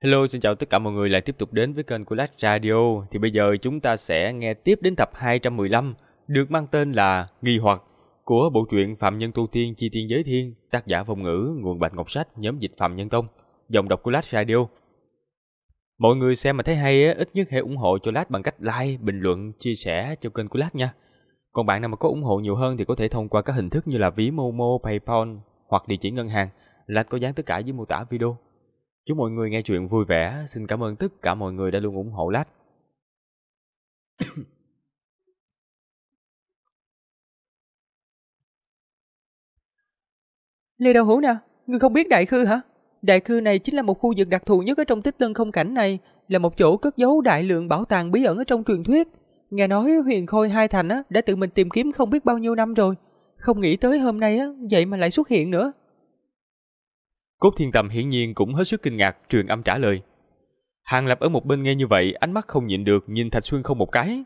Hello, xin chào tất cả mọi người lại tiếp tục đến với kênh của Lách Radio. Thì bây giờ chúng ta sẽ nghe tiếp đến tập 215, được mang tên là Nghi Hoặc, của bộ truyện Phạm Nhân Tu Tiên Chi Tiên Giới Thiên, tác giả Vong Ngữ, nguồn Bạch Ngọc Sách, nhóm dịch Phạm Nhân Tông, giọng đọc của Lách Radio. Mọi người xem mà thấy hay á, ít nhất hãy ủng hộ cho Lách bằng cách like, bình luận, chia sẻ cho kênh của Lách nha. Còn bạn nào mà có ủng hộ nhiều hơn thì có thể thông qua các hình thức như là ví Momo, PayPal hoặc địa chỉ ngân hàng. Lách có dán tất cả dưới mô tả video. Chúc mọi người nghe chuyện vui vẻ. Xin cảm ơn tất cả mọi người đã luôn ủng hộ Lách. Lê Đạo Hữu nè, ngươi không biết Đại Khư hả? Đại Khư này chính là một khu vực đặc thù nhất ở trong Tích Lân không cảnh này, là một chỗ cất giấu đại lượng bảo tàng bí ẩn ở trong truyền thuyết. Nghe nói Huyền Khôi Hai Thành đã tự mình tìm kiếm không biết bao nhiêu năm rồi, không nghĩ tới hôm nay vậy mà lại xuất hiện nữa. Cốt Thiên Tầm hiển nhiên cũng hết sức kinh ngạc, truyền âm trả lời. Hàng Lập ở một bên nghe như vậy, ánh mắt không nhịn được nhìn Thạch Xuyên không một cái.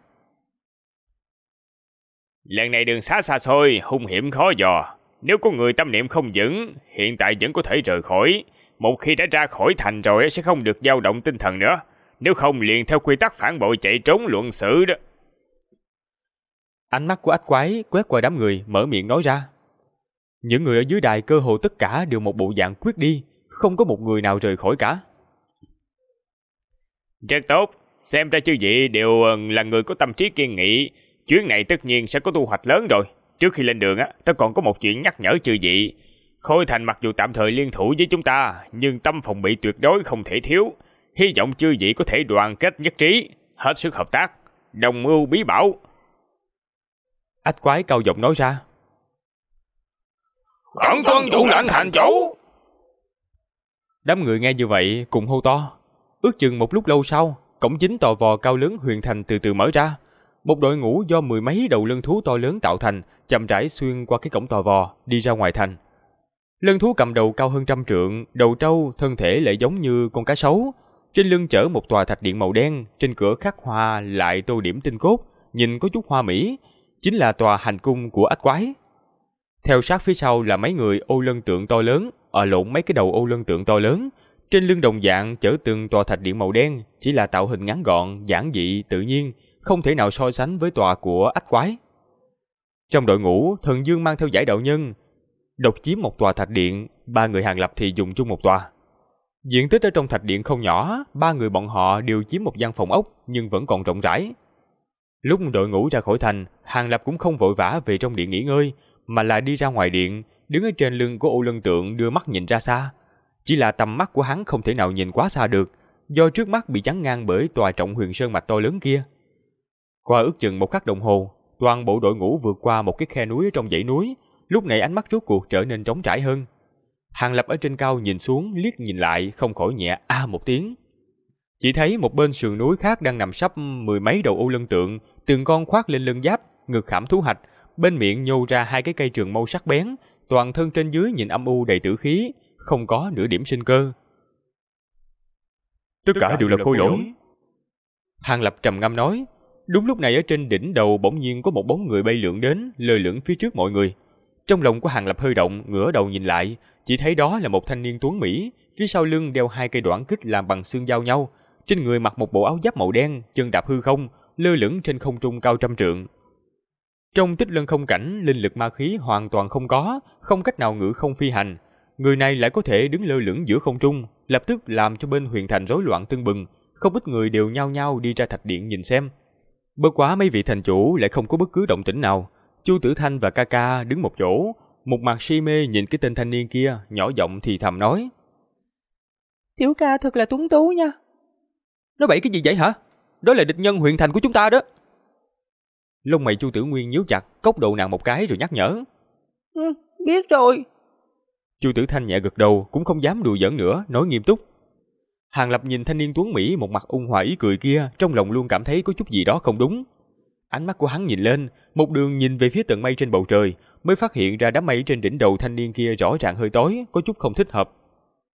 Lần này đường xá xa xôi, hung hiểm khó dò. Nếu có người tâm niệm không vững, hiện tại vẫn có thể rời khỏi. Một khi đã ra khỏi thành rồi sẽ không được dao động tinh thần nữa. Nếu không liền theo quy tắc phản bội chạy trốn luận xử đó. Ánh mắt của Ách Quái quét qua đám người, mở miệng nói ra. Những người ở dưới đài cơ hồ tất cả đều một bộ dạng quyết đi, không có một người nào rời khỏi cả. Rất tốt, xem ra chư vị đều là người có tâm trí kiên nghị. Chuyến này tất nhiên sẽ có thu hoạch lớn rồi. Trước khi lên đường ta còn có một chuyện nhắc nhở chư vị. Khôi Thành mặc dù tạm thời liên thủ với chúng ta, nhưng tâm phòng bị tuyệt đối không thể thiếu. Hy vọng chư vị có thể đoàn kết nhất trí, hết sức hợp tác, đồng mưu bí bảo. Ách Quái cao giọng nói ra. Cẩn tuân vụ lệnh thành chủ. Đám người nghe như vậy cùng hô to. Ước chừng một lúc lâu sau, cổng chính tò vò cao lớn Huyền Thành từ từ mở ra. Một đội ngũ do mười mấy đầu lân thú to lớn tạo thành, chậm rãi xuyên qua cái cổng tò vò, đi ra ngoài thành. Lân thú cầm đầu cao hơn 100 trượng, đầu trâu, thân thể lại giống như con cá sấu. Trên lưng chở một tòa thạch điện màu đen, trên cửa khắc hoa lại tô điểm tinh cốt, nhìn có chút hoa mỹ, chính là tòa hành cung của Ách Quái. Theo sát phía sau là mấy người ô lân tượng to lớn, lộn mấy cái đầu ô lân tượng to lớn, trên lưng đồng dạng chở từng tòa thạch điện màu đen, chỉ là tạo hình ngắn gọn, giản dị, tự nhiên, không thể nào so sánh với tòa của Ách Quái. Trong đội ngũ, Thần Dương mang theo giải đạo nhân, độc chiếm một tòa thạch điện, ba người Hàng Lập thì dùng chung một tòa. Diện tích ở trong thạch điện không nhỏ, ba người bọn họ đều chiếm một gian phòng ốc, nhưng vẫn còn rộng rãi. Lúc đội ngũ ra khỏi thành, Hàng Lập cũng không vội vã về trong điện nghỉ ngơi, mà là đi ra ngoài điện, đứng ở trên lưng của ô lân tượng đưa mắt nhìn ra xa. Chỉ là tầm mắt của hắn không thể nào nhìn quá xa được, do trước mắt bị chắn ngang bởi tòa Trọng Huyền Sơn mạch to lớn kia. Qua ước chừng một khắc đồng hồ, toàn bộ đội ngũ vượt qua một cái khe núi ở trong dãy núi, lúc này ánh mắt rốt cuộc trở nên trống trải hơn. Hàng Lập ở trên cao nhìn xuống, liếc nhìn lại, không khỏi nhẹ một tiếng. Chỉ thấy một bên sườn núi khác đang nằm sắp mười mấy đầu ô lân tượng, từng con khoác lên lưng giáp, ngực khảm thú hạch, bên miệng nhô ra hai cái cây trường mâu sắc bén, toàn thân trên dưới nhìn âm u đầy tử khí, không có nửa điểm sinh cơ. Tất cả đều là khôi lỗi. Hàng Lập trầm ngâm nói. Đúng lúc này ở trên đỉnh đầu bỗng nhiên có một bóng người bay lượn đến, lơ lửng phía trước mọi người. Trong lòng của Hàng Lập hơi động, ngửa đầu nhìn lại, chỉ thấy đó là một thanh niên tuấn mỹ, phía sau lưng đeo hai cây đoạn kích làm bằng xương giao nhau, trên người mặc một bộ áo giáp màu đen, chân đạp hư không, lơ lửng trên không trung cao 100 trượng. Trong Tích Lân không cảnh, linh lực ma khí hoàn toàn không có, không cách nào ngự không phi hành. Người này lại có thể đứng lơ lửng giữa không trung, lập tức làm cho bên Huyền Thành rối loạn tưng bừng, không ít người đều nhao nhao đi ra thạch điện nhìn xem. Bất quá mấy vị thành chủ lại không có bất cứ động tĩnh nào. Chu Tử Thanh và ca ca đứng một chỗ, một mặt si mê nhìn cái tên thanh niên kia, nhỏ giọng thì thầm nói. Tiểu ca thật là tuấn tú nha. Nói bậy cái gì vậy hả? Đó là địch nhân Huyền Thành của chúng ta đó. Lông mày Chu Tử Nguyên nhíu chặt, cốc đầu nàng một cái rồi nhắc nhở. Biết rồi. Chu Tử Thanh nhẹ gật đầu, cũng không dám đùa giỡn nữa, nói nghiêm túc. Hàng Lập nhìn thanh niên tuấn mỹ một mặt ôn hòa ý cười kia, trong lòng luôn cảm thấy có chút gì đó không đúng. Ánh mắt của hắn nhìn lên, một đường nhìn về phía tầng mây trên bầu trời, mới phát hiện ra đám mây trên đỉnh đầu thanh niên kia rõ ràng hơi tối, có chút không thích hợp.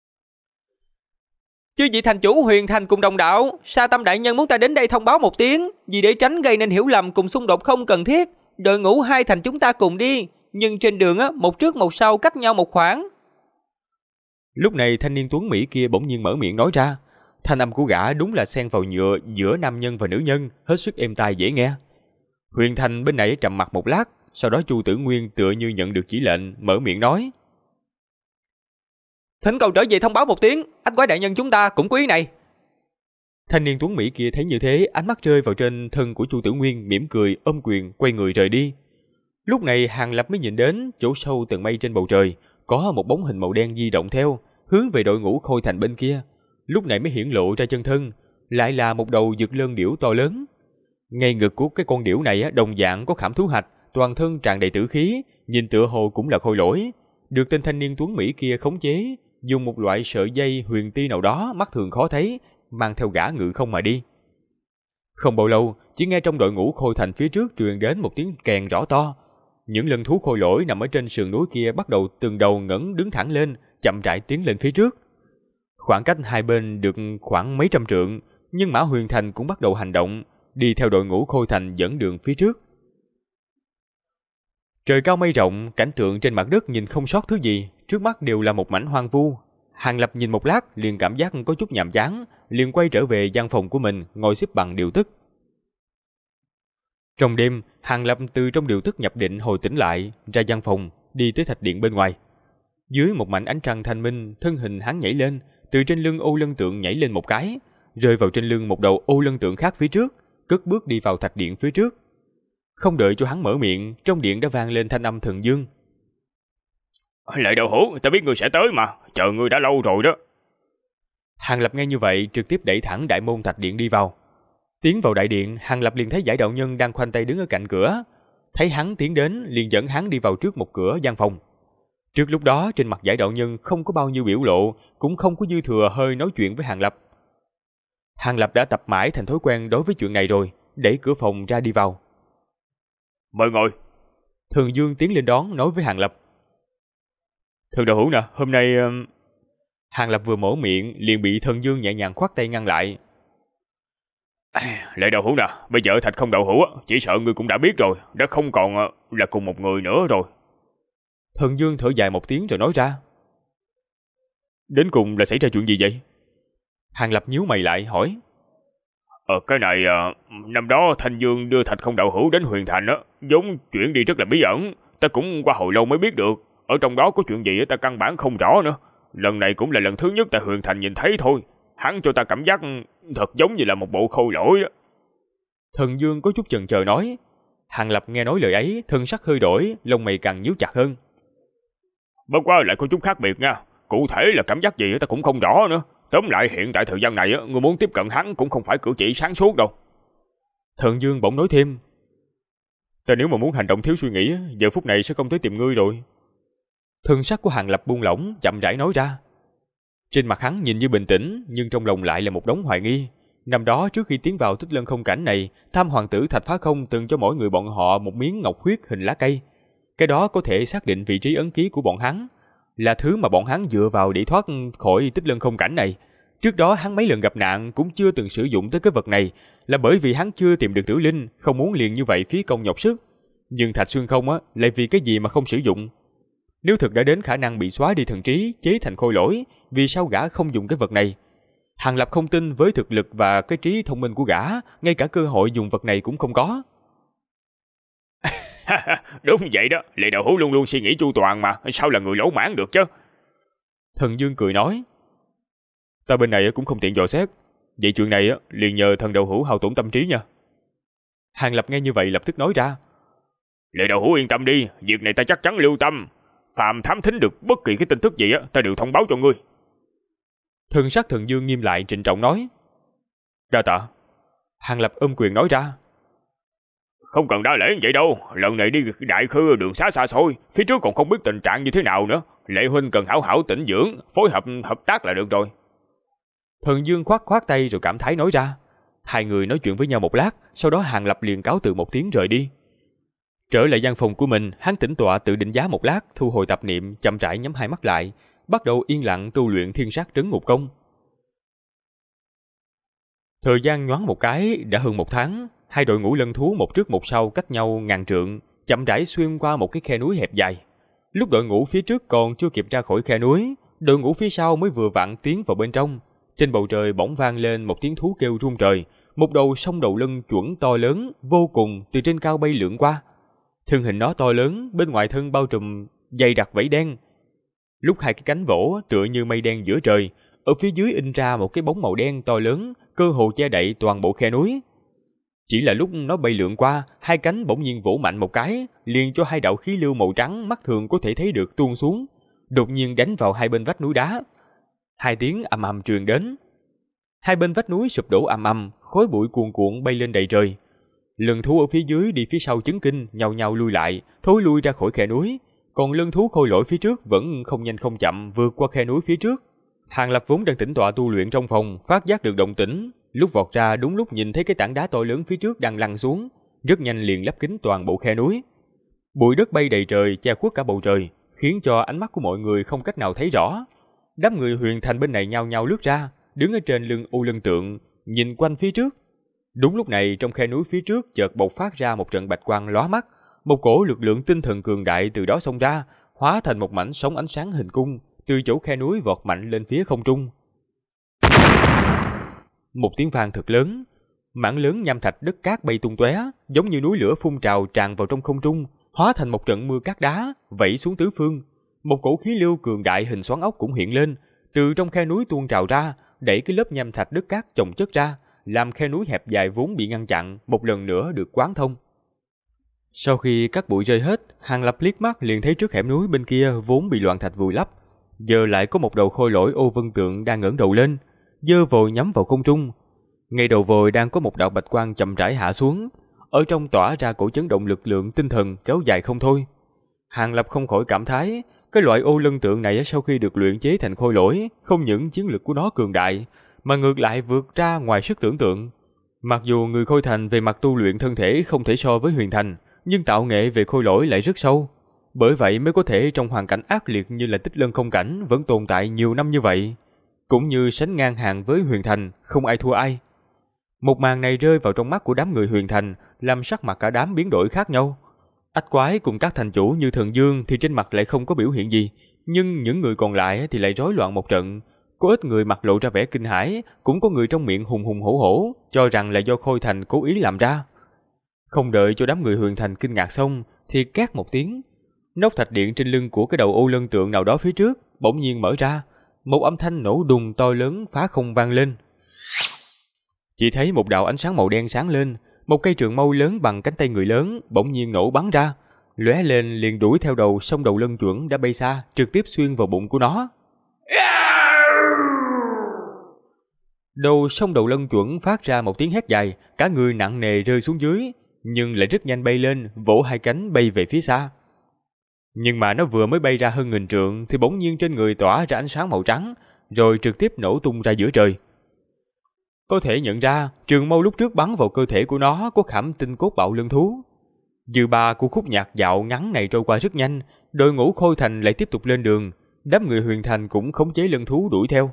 Chứ vị thành chủ Huyền Thành cùng đồng đạo, Sa Tâm đại nhân muốn ta đến đây thông báo một tiếng, vì để tránh gây nên hiểu lầm cùng xung đột không cần thiết, đội ngũ hai thành chúng ta cùng đi, nhưng trên đường một trước một sau cách nhau một khoảng. Lúc này thanh niên tuấn mỹ kia bỗng nhiên mở miệng nói ra. Thanh âm của gã đúng là xen vào nhựa giữa nam nhân và nữ nhân, hết sức êm tai dễ nghe. Huyền Thành bên này trầm mặt một lát, sau đó Chu Tử Nguyên tựa như nhận được chỉ lệnh, mở miệng nói: Thỉnh cầu trở về thông báo một tiếng, anh quái đại nhân chúng ta cũng có ý này. Thanh niên tuấn Mỹ kia thấy như thế, ánh mắt rơi vào trên thân của Chu Tử Nguyên, mỉm cười, ôm quyền, quay người rời đi. Lúc này Hàng Lập mới nhìn đến chỗ sâu tầng mây trên bầu trời, có một bóng hình màu đen di động theo, hướng về đội ngũ Khôi Thành bên kia. Lúc này mới hiển lộ ra chân thân, lại là một đầu dực lân điểu to lớn. Ngay ngực của cái con điểu này đồng dạng có khảm thú hạch, toàn thân tràn đầy tử khí, nhìn tựa hồ cũng là khôi lỗi, được tên thanh niên tuấn Mỹ kia khống chế, dùng một loại sợi dây huyền ti nào đó mắt thường khó thấy, mang theo gã ngự không mà đi. Không bao lâu, chỉ nghe trong đội ngũ Khôi Thành phía trước truyền đến một tiếng kèn rõ to. Những lân thú khôi lỗi nằm ở trên sườn núi kia bắt đầu từng đầu ngẩng đứng thẳng lên, chậm rãi tiến lên phía trước. Khoảng cách hai bên được khoảng mấy trăm trượng, nhưng Mã Huyền Thành cũng bắt đầu hành động, đi theo đội ngũ Khôi Thành dẫn đường phía trước. Trời cao mây rộng, cảnh tượng trên mặt đất nhìn không sót thứ gì, trước mắt đều là một mảnh hoang vu. Hàng Lập nhìn một lát, liền cảm giác có chút nhàm chán, liền quay trở về gian phòng của mình, ngồi xếp bằng điều tức. Trong đêm, Hàng Lập từ trong điều tức nhập định hồi tỉnh lại, ra gian phòng, đi tới thạch điện bên ngoài. Dưới một mảnh ánh trăng thanh minh, thân hình hắn nhảy lên, từ trên lưng ô lân tượng nhảy lên một cái, rơi vào trên lưng một đầu ô lân tượng khác phía trước, cất bước đi vào thạch điện phía trước. Không đợi cho hắn mở miệng, trong điện đã vang lên thanh âm thần dương. Lệ Đạo Hữu, ta biết ngươi sẽ tới mà, chờ ngươi đã lâu rồi đó. Hàng Lập nghe như vậy, trực tiếp đẩy thẳng đại môn thạch điện đi vào. Tiến vào đại điện, Hàng Lập liền thấy Giải đạo nhân đang khoanh tay đứng ở cạnh cửa. Thấy hắn tiến đến, liền dẫn hắn đi vào trước một cửa gian phòng. Trước lúc đó, trên mặt Giải đạo nhân không có bao nhiêu biểu lộ, cũng không có dư thừa hơi nói chuyện với Hàng Lập. Hàng Lập đã tập mãi thành thói quen đối với chuyện này rồi, đẩy cửa phòng ra đi vào. Mời ngồi. Thường Dương tiến lên đón, nói với Hàng Lập. Thường đạo hữu nè, hôm nay... Hàng Lập vừa mở miệng, liền bị Thần Dương nhẹ nhàng khoát tay ngăn lại. Lệ đạo hữu nè, bây giờ Thạch Không đạo hữu chỉ sợ ngươi cũng đã biết rồi, đã không còn là cùng một người nữa rồi. Thần Dương thở dài một tiếng rồi nói ra. Đến cùng là xảy ra chuyện gì vậy? Hàng Lập nhíu mày lại hỏi. Cái này, năm đó Thanh Dương đưa Thạch Không đạo hữu đến Huyền Thành vốn chuyện đi rất là bí ẩn, ta cũng qua hồi lâu mới biết được. Ở trong đó có chuyện gì ta căn bản không rõ nữa. Lần này cũng là lần thứ nhất tại Huyền Thành nhìn thấy thôi. Hắn cho ta cảm giác thật giống như là một bộ khôi lỗi đó. Thần Dương có chút chần chờ nói. Hàng Lập nghe nói lời ấy, thân sắc hơi đổi, lông mày càng nhíu chặt hơn. Bất quá lại có chút khác biệt nha. Cụ thể là cảm giác gì ta cũng không rõ nữa. Tóm lại hiện tại thời gian này người muốn tiếp cận hắn cũng không phải cử chỉ sáng suốt đâu. Thần Dương bỗng nói thêm. Ta nếu mà muốn hành động thiếu suy nghĩ, giờ phút này sẽ không tới tìm ngươi rồi. Thân sắc của Hàng Lập buông lỏng, chậm rãi nói ra. Trên mặt hắn nhìn như bình tĩnh, nhưng trong lòng lại là một đống hoài nghi. Năm đó trước khi tiến vào Tích Lân không cảnh này, Tham hoàng tử Thạch Phá Không từng cho mỗi người bọn họ một miếng ngọc huyết hình lá cây. Cái đó có thể xác định vị trí ấn ký của bọn hắn, là thứ mà bọn hắn dựa vào để thoát khỏi Tích Lân không cảnh này. Trước đó hắn mấy lần gặp nạn cũng chưa từng sử dụng tới cái vật này, là bởi vì hắn chưa tìm được tử linh, không muốn liền như vậy phí công nhọc sức. Nhưng Thạch Xuyên Không lại vì cái gì mà không sử dụng? Nếu thực đã đến khả năng bị xóa đi thần trí, chế thành khôi lỗi, vì sao gã không dùng cái vật này? Hàng Lập không tin với thực lực và cái trí thông minh của gã, ngay cả cơ hội dùng vật này cũng không có. Đúng vậy đó, Lệ đạo hữu luôn luôn suy nghĩ chu toàn mà, sao là người lỗ mãn được chứ? Thần Dương cười nói. Ta bên này cũng không tiện dò xét, vậy chuyện này liền nhờ thần đạo hữu hao tổn tâm trí nha. Hàng Lập nghe như vậy lập tức nói ra. Lệ đạo hữu yên tâm đi, việc này ta chắc chắn lưu tâm. Phàm thám thính được bất kỳ cái tin tức gì ta đều thông báo cho ngươi. Thần sắc Thần Dương nghiêm lại trịnh trọng nói. Đa tạ. Hàng Lập ôm quyền nói ra. Không cần đa lễ như vậy đâu, lần này đi Đại Khư đường xá xa xôi, phía trước còn không biết tình trạng như thế nào nữa. Lệ huynh cần hảo hảo tĩnh dưỡng, phối hợp tác là được rồi. Thần Dương khoát khoát tay rồi cảm thái nói ra. Hai người nói chuyện với nhau một lát, sau đó Hàng Lập liền cáo từ một tiếng rời đi. Trở lại gian phòng của mình, hắn tĩnh tọa tự định giá một lát, thu hồi tạp niệm, chậm rãi nhắm hai mắt lại, bắt đầu yên lặng tu luyện Thiên Sát Trấn Ngục Công. Thời gian nhoáng một cái đã hơn một tháng, hai đội ngũ lân thú một trước một sau cách nhau ngàn trượng, chậm rãi xuyên qua một cái khe núi hẹp dài. Lúc đội ngũ phía trước còn chưa kịp ra khỏi khe núi, đội ngũ phía sau mới vừa vặn tiến vào bên trong. trên bầu trời bỗng vang lên một tiếng thú kêu rung trời, một đầu sông đầu lân chuẩn to lớn vô cùng từ trên cao bay lượn qua. Thân hình nó to lớn, bên ngoài thân bao trùm dày đặc vảy đen. Lúc hai cái cánh vỗ tựa như mây đen giữa trời, ở phía dưới in ra một cái bóng màu đen to lớn, cơ hồ che đậy toàn bộ khe núi. Chỉ là lúc nó bay lượn qua, hai cánh bỗng nhiên vỗ mạnh một cái, liền cho hai đạo khí lưu màu trắng mắt thường có thể thấy được tuôn xuống, đột nhiên đánh vào hai bên vách núi đá. Hai tiếng ầm ầm truyền đến. Hai bên vách núi sụp đổ ầm ầm, khói bụi cuồn cuộn bay lên đầy trời. Lân thú ở phía dưới đi phía sau chấn kinh, nhao nhao lui lại, thối lui ra khỏi khe núi. Còn lân thú khôi lỗi phía trước vẫn không nhanh không chậm vượt qua khe núi phía trước. Hàng Lập vốn đang tĩnh tọa tu luyện trong phòng, phát giác được động tĩnh, lúc vọt ra đúng lúc nhìn thấy cái tảng đá to lớn phía trước đang lăn xuống, rất nhanh liền lấp kín toàn bộ khe núi. Bụi đất bay đầy trời, che khuất cả bầu trời, khiến cho ánh mắt của mọi người không cách nào thấy rõ. Đám người Huyền Thành bên này nhao nhao lướt ra, đứng ở trên lưng U Lân Tượng, nhìn quanh phía trước. Đúng lúc này, trong khe núi phía trước chợt bộc phát ra một trận bạch quang lóa mắt, một cổ lực lượng tinh thần cường đại từ đó xông ra, hóa thành một mảnh sóng ánh sáng hình cung, từ chỗ khe núi vọt mạnh lên phía không trung. Một tiếng vang thật lớn, mảng lớn nham thạch đất cát bay tung tóe, giống như núi lửa phun trào tràn vào trong không trung, hóa thành một trận mưa cát đá vẩy xuống tứ phương. Một cổ khí lưu cường đại hình xoắn ốc cũng hiện lên, từ trong khe núi tuôn trào ra, đẩy cái lớp nham thạch đất cát chồng chất ra, làm khe núi hẹp dài vốn bị ngăn chặn một lần nữa được quán thông. Sau khi cát bụi rơi hết, Hàng Lập liếc mắt liền thấy trước hẻm núi bên kia vốn bị loạn thạch vùi lấp, giờ lại có một đầu khôi lỗi Ô Vân Tượng đang ngẩng đầu lên, giơ vòi nhắm vào không trung. Ngay đầu vòi đang có một đạo bạch quang chậm rãi hạ xuống, ở trong tỏa ra cổ chấn động lực lượng tinh thần kéo dài không thôi. Hàng Lập không khỏi cảm thán, cái loại Ô Lân Tượng này sau khi được luyện chế thành khôi lỗi, không những chiến lực của nó cường đại, mà ngược lại vượt ra ngoài sức tưởng tượng. Mặc dù người Khôi Thành về mặt tu luyện thân thể không thể so với Huyền Thành, nhưng tạo nghệ về khôi lỗi lại rất sâu. Bởi vậy mới có thể trong hoàn cảnh ác liệt như là Tích Lân Không Cảnh vẫn tồn tại nhiều năm như vậy. Cũng như sánh ngang hàng với Huyền Thành, không ai thua ai. Một màn này rơi vào trong mắt của đám người Huyền Thành, làm sắc mặt cả đám biến đổi khác nhau. Ách Quái cùng các thành chủ như Thần Dương thì trên mặt lại không có biểu hiện gì, nhưng những người còn lại thì lại rối loạn một trận. Có ít người mặt lộ ra vẻ kinh hãi, cũng có người trong miệng hùng hùng hổ hổ, cho rằng là do Khôi Thành cố ý làm ra. Không đợi cho đám người Huyền Thành kinh ngạc xong, thì két một tiếng, nóc thạch điện trên lưng của cái đầu Ô Lân Tượng nào đó phía trước bỗng nhiên mở ra, một âm thanh nổ đùng to lớn phá không vang lên. Chỉ thấy một đạo ánh sáng màu đen sáng lên, một cây trường mâu lớn bằng cánh tay người lớn bỗng nhiên nổ bắn ra, lóe lên liền đuổi theo đầu sông đầu lân chuẩn đã bay xa, trực tiếp xuyên vào bụng của nó. Đầu sông đầu lân chuẩn phát ra một tiếng hét dài, cả người nặng nề rơi xuống dưới, nhưng lại rất nhanh bay lên, vỗ hai cánh bay về phía xa. Nhưng mà nó vừa mới bay ra hơn 1000 trượng thì bỗng nhiên trên người tỏa ra ánh sáng màu trắng, rồi trực tiếp nổ tung ra giữa trời. Có thể nhận ra, trường mâu lúc trước bắn vào cơ thể của nó có khảm tinh cốt bạo lân thú. Dư ba của khúc nhạc dạo ngắn này trôi qua rất nhanh, đội ngũ Khôi Thành lại tiếp tục lên đường, đám người Huyền Thành cũng khống chế lân thú đuổi theo.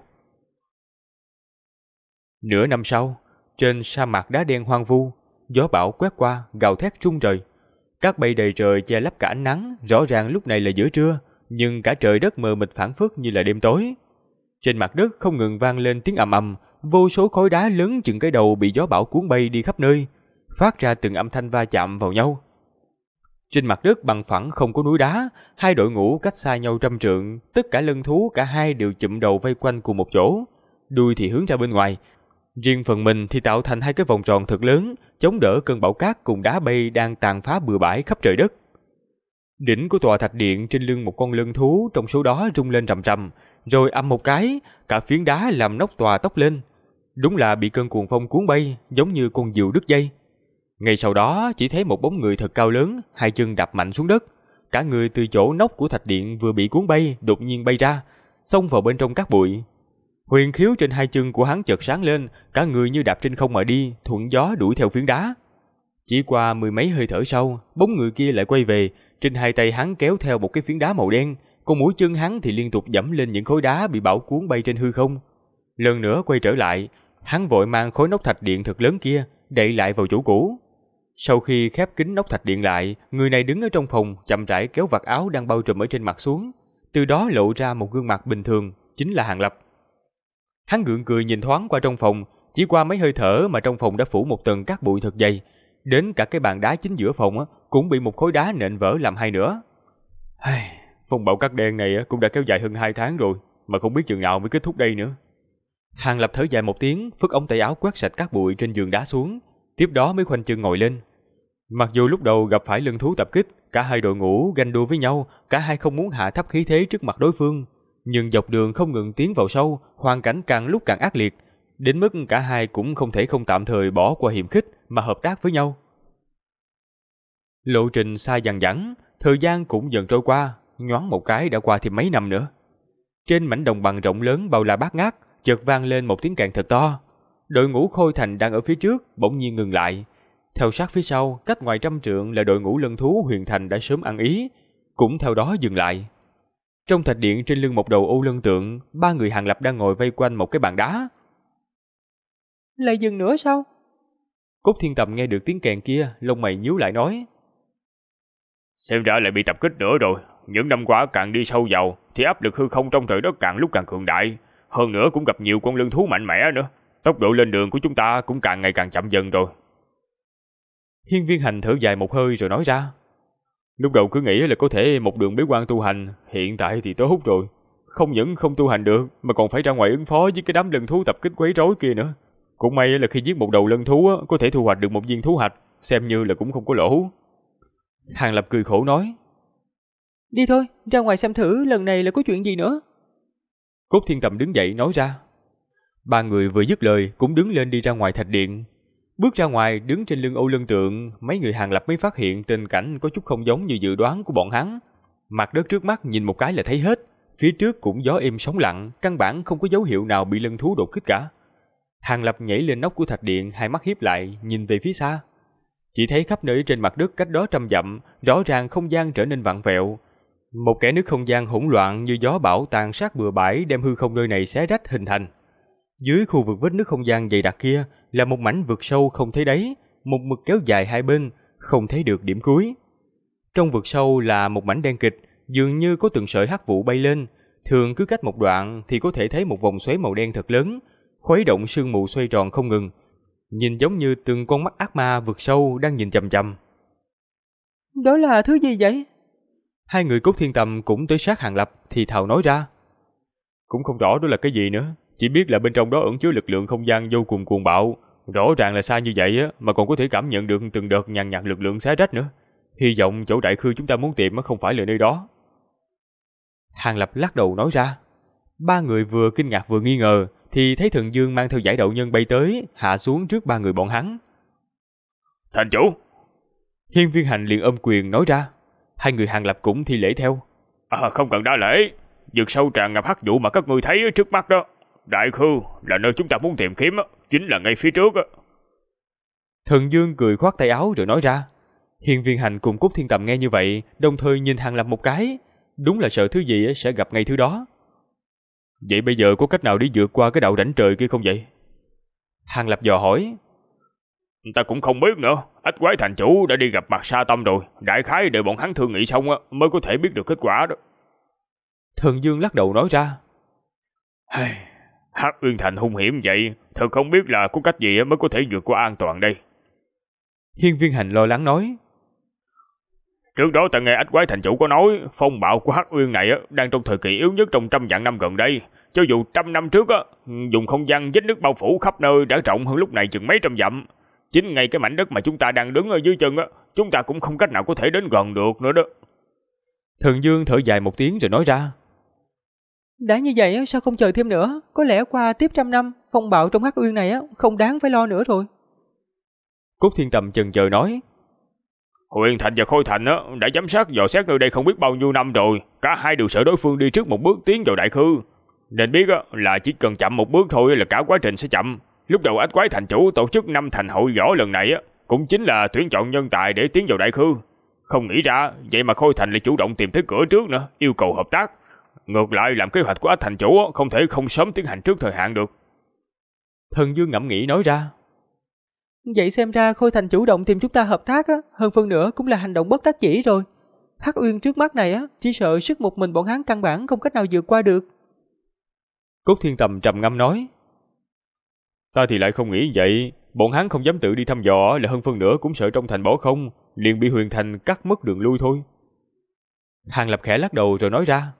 Nửa năm sau, trên sa mạc đá đen hoang vu, gió bão quét qua, gào thét rung trời. Cát bay đầy trời che lấp cả ánh nắng, rõ ràng lúc này là giữa trưa, nhưng cả trời đất mờ mịt phảng phất như là đêm tối. Trên mặt đất không ngừng vang lên tiếng ầm ầm, vô số khối đá lớn chừng cái đầu bị gió bão cuốn bay đi khắp nơi, phát ra từng âm thanh va chạm vào nhau. Trên mặt đất bằng phẳng không có núi đá, hai đội ngũ cách xa nhau 100 trượng, tất cả lân thú cả hai đều chụm đầu vây quanh cùng một chỗ, đuôi thì hướng ra bên ngoài. Riêng phần mình thì tạo thành hai cái vòng tròn thật lớn, chống đỡ cơn bão cát cùng đá bay đang tàn phá bừa bãi khắp trời đất. Đỉnh của tòa thạch điện trên lưng một con lân thú trong số đó rung lên rầm rầm, rồi ầm một cái, cả phiến đá làm nóc tòa tốc lên. Đúng là bị cơn cuồng phong cuốn bay, giống như con diều đứt dây. Ngay sau đó chỉ thấy một bóng người thật cao lớn, hai chân đạp mạnh xuống đất, cả người từ chỗ nóc của thạch điện vừa bị cuốn bay đột nhiên bay ra, xông vào bên trong cát bụi. Huyền khiếu trên hai chân của hắn chợt sáng lên, cả người như đạp trên không mà đi, thuận gió đuổi theo phiến đá. Chỉ qua 10 mấy hơi thở sau, bóng người kia lại quay về, trên hai tay hắn kéo theo một cái phiến đá màu đen, còn mũi chân hắn thì liên tục dẫm lên những khối đá bị bão cuốn bay trên hư không. Lần nữa quay trở lại, hắn vội mang khối nóc thạch điện thật lớn kia đậy lại vào chỗ cũ. Sau khi khép kín nóc thạch điện lại, người này đứng ở trong phòng chậm rãi kéo vạt áo đang bao trùm ở trên mặt xuống, từ đó lộ ra một gương mặt bình thường, chính là Hàng Lập. Hắn gượng cười nhìn thoáng qua trong phòng, chỉ qua mấy hơi thở mà trong phòng đã phủ một tầng cát bụi thật dày, đến cả cái bàn đá chính giữa phòng cũng bị một khối đá nện vỡ làm hai nửa. Phong bạo cát đen này cũng đã kéo dài hơn 2 tháng rồi, mà không biết chừng nào mới kết thúc đây nữa. Hàng Lập thở dài một tiếng, phất ống tay áo quét sạch cát bụi trên giường đá xuống, tiếp đó mới khoanh chân ngồi lên. Mặc dù lúc đầu gặp phải lân thú tập kích, cả hai đội ngũ ganh đua với nhau, cả hai không muốn hạ thấp khí thế trước mặt đối phương, nhưng dọc đường không ngừng tiến vào sâu, hoàn cảnh càng lúc càng ác liệt, đến mức cả hai cũng không thể không tạm thời bỏ qua hiểm khích mà hợp tác với nhau. Lộ trình xa dằng dẳng, thời gian cũng dần trôi qua, nhoáng một cái đã qua thêm mấy năm nữa. Trên mảnh đồng bằng rộng lớn bao la bát ngát, chợt vang lên một tiếng kèn thật to. Đội ngũ Khôi Thành đang ở phía trước bỗng nhiên ngừng lại. Theo sát phía sau, cách ngoài 100 trượng là đội ngũ lân thú Huyền Thành đã sớm ăn ý, cũng theo đó dừng lại. Trong thạch điện trên lưng một đầu ô lân tượng, 3 người Hàng Lập đang ngồi vây quanh một cái bàn đá. Lại dừng nữa sao? Cốt Thiên Tầm nghe được tiếng kèn kia, lông mày nhíu lại nói. Xem ra lại bị tập kích nữa rồi. Những năm qua càng đi sâu vào thì áp lực hư không trong trời đất càng lúc càng cường đại. Hơn nữa cũng gặp nhiều con lân thú mạnh mẽ nữa. Tốc độ lên đường của chúng ta cũng càng ngày càng chậm dần rồi. Hiên Viên Hành thở dài một hơi rồi nói ra. Lúc đầu cứ nghĩ là có thể một đường bế quan tu hành, hiện tại thì tốt rồi. Không những không tu hành được mà còn phải ra ngoài ứng phó với cái đám lân thú tập kích quấy rối kia nữa. Cũng may là khi giết một đầu lân thú có thể thu hoạch được một viên thú hạch, xem như là cũng không có lỗ. Hàng Lập cười khổ nói. Đi thôi, ra ngoài xem thử lần này là có chuyện gì nữa. Cốt Thiên Tầm đứng dậy nói ra. 3 người vừa dứt lời cũng đứng lên đi ra ngoài thạch điện. Bước ra ngoài, đứng trên lưng ô lân tượng, mấy người Hàng Lập mới phát hiện tình cảnh có chút không giống như dự đoán của bọn hắn. Mặt đất trước mắt nhìn một cái là thấy hết, phía trước cũng gió êm sóng lặng, căn bản không có dấu hiệu nào bị lân thú đột kích cả. Hàng Lập nhảy lên nóc của thạch điện, hai mắt híp lại, nhìn về phía xa. Chỉ thấy khắp nơi trên mặt đất cách đó 100 dặm, rõ ràng không gian trở nên vặn vẹo. Một kẽ nứt không gian hỗn loạn như gió bão tàn sát bừa bãi đem hư không nơi này xé rách hình thành. Dưới khu vực vết nứt không gian dày đặc kia là một mảnh vực sâu không thấy đáy, một mực kéo dài hai bên, không thấy được điểm cuối. Trong vực sâu là một mảnh đen kịch, dường như có từng sợi hắc vụ bay lên, thường cứ cách một đoạn thì có thể thấy một vòng xoáy màu đen thật lớn, khuấy động sương mù xoay tròn không ngừng, nhìn giống như từng con mắt ác ma vực sâu đang nhìn chằm chằm. Đó là thứ gì vậy? Hai người Cốt Thiên Tầm cũng tới sát Hàng Lập thì thào nói ra. Cũng không rõ đó là cái gì nữa, chỉ biết là bên trong đó ẩn chứa lực lượng không gian vô cùng cuồng bạo, rõ ràng là xa như vậy mà còn có thể cảm nhận được từng đợt nhàn nhạt lực lượng xé rách nữa. Hy vọng chỗ đại khư chúng ta muốn tìm không phải là nơi đó. Hàng Lập lắc đầu nói ra. 3 người vừa kinh ngạc vừa nghi ngờ thì thấy Thần Dương mang theo giải đậu nhân bay tới, hạ xuống trước 3 người bọn hắn. Thành chủ! Hiên Viên Hành liền ôm quyền nói ra. Hai người Hàng Lập cũng thi lễ theo. Không cần đa lễ, vực sâu tràn ngập hắc vụ mà các ngươi thấy trước mắt đó, đại khư là nơi chúng ta muốn tìm kiếm, chính là ngay phía trước. Thần Dương cười khoát tay áo rồi nói ra. Hiên Viên Hành cùng Cốt Thiên Tầm nghe như vậy, đồng thời nhìn Hàng Lập một cái, đúng là sợ thứ gì sẽ gặp ngay thứ đó. Vậy bây giờ có cách nào để vượt qua cái đạo rãnh trời kia không vậy? Hàng Lập dò hỏi. Ta cũng không biết nữa, Ách Quái thành chủ đã đi gặp mặt Sa Tâm rồi, đại khái đợi bọn hắn thương nghị xong mới có thể biết được kết quả đó. Thần Dương lắc đầu nói ra. Hắc Uyên Thành hung hiểm vậy, thật không biết là có cách gì mới có thể vượt qua an toàn đây. Hiên Viên Hành lo lắng nói. Trước đó ta nghe Ách Quái thành chủ có nói, phong bạo của Hắc Uyên này đang trong thời kỳ yếu nhất trong 100 vạn năm gần đây. Cho dù 100 năm trước dùng không gian vết nứt bao phủ khắp nơi đã rộng hơn lúc này chừng mấy trăm dặm. Chính ngay cái mảnh đất mà chúng ta đang đứng ở dưới chân chúng ta cũng không cách nào có thể đến gần được nữa đó. Thần Dương thở dài một tiếng rồi nói ra. Đã như vậy sao không chờ thêm nữa? Có lẽ qua tiếp 100 năm, phong bạo trong Hắc Uyên này không đáng phải lo nữa rồi. Cốt Thiên Tầm chần chờ nói. Huyền Thành và Khôi Thành đã giám sát dò xét nơi đây không biết bao nhiêu năm rồi, cả hai đều sợ đối phương đi trước một bước tiến vào đại khư, nên biết là chỉ cần chậm một bước thôi là cả quá trình sẽ chậm. Lúc đầu Ách Quái thành chủ tổ chức 5 thành hội võ lần này cũng chính là tuyển chọn nhân tài để tiến vào đại khư. Không nghĩ ra vậy mà Khôi Thành lại chủ động tìm tới cửa trước nữa, yêu cầu hợp tác. Ngược lại làm kế hoạch của Ách thành chủ không thể không sớm tiến hành trước thời hạn được. Thần Dương ngẫm nghĩ nói ra. Vậy xem ra Khôi Thành chủ động tìm chúng ta hợp tác hơn phân nửa cũng là hành động bất đắc dĩ rồi. Hắc Uyên trước mắt này chỉ sợ sức một mình bọn hắn căn bản không cách nào vượt qua được. Cốt Thiên Tầm trầm ngâm nói. Ta thì lại không nghĩ vậy. Bọn hắn không dám tự đi thăm dò là hơn phân nửa cũng sợ trong thành bỏ không, liền bị Huyền Thành cắt mất đường lui thôi. Hàng Lập khẽ lắc đầu rồi nói ra.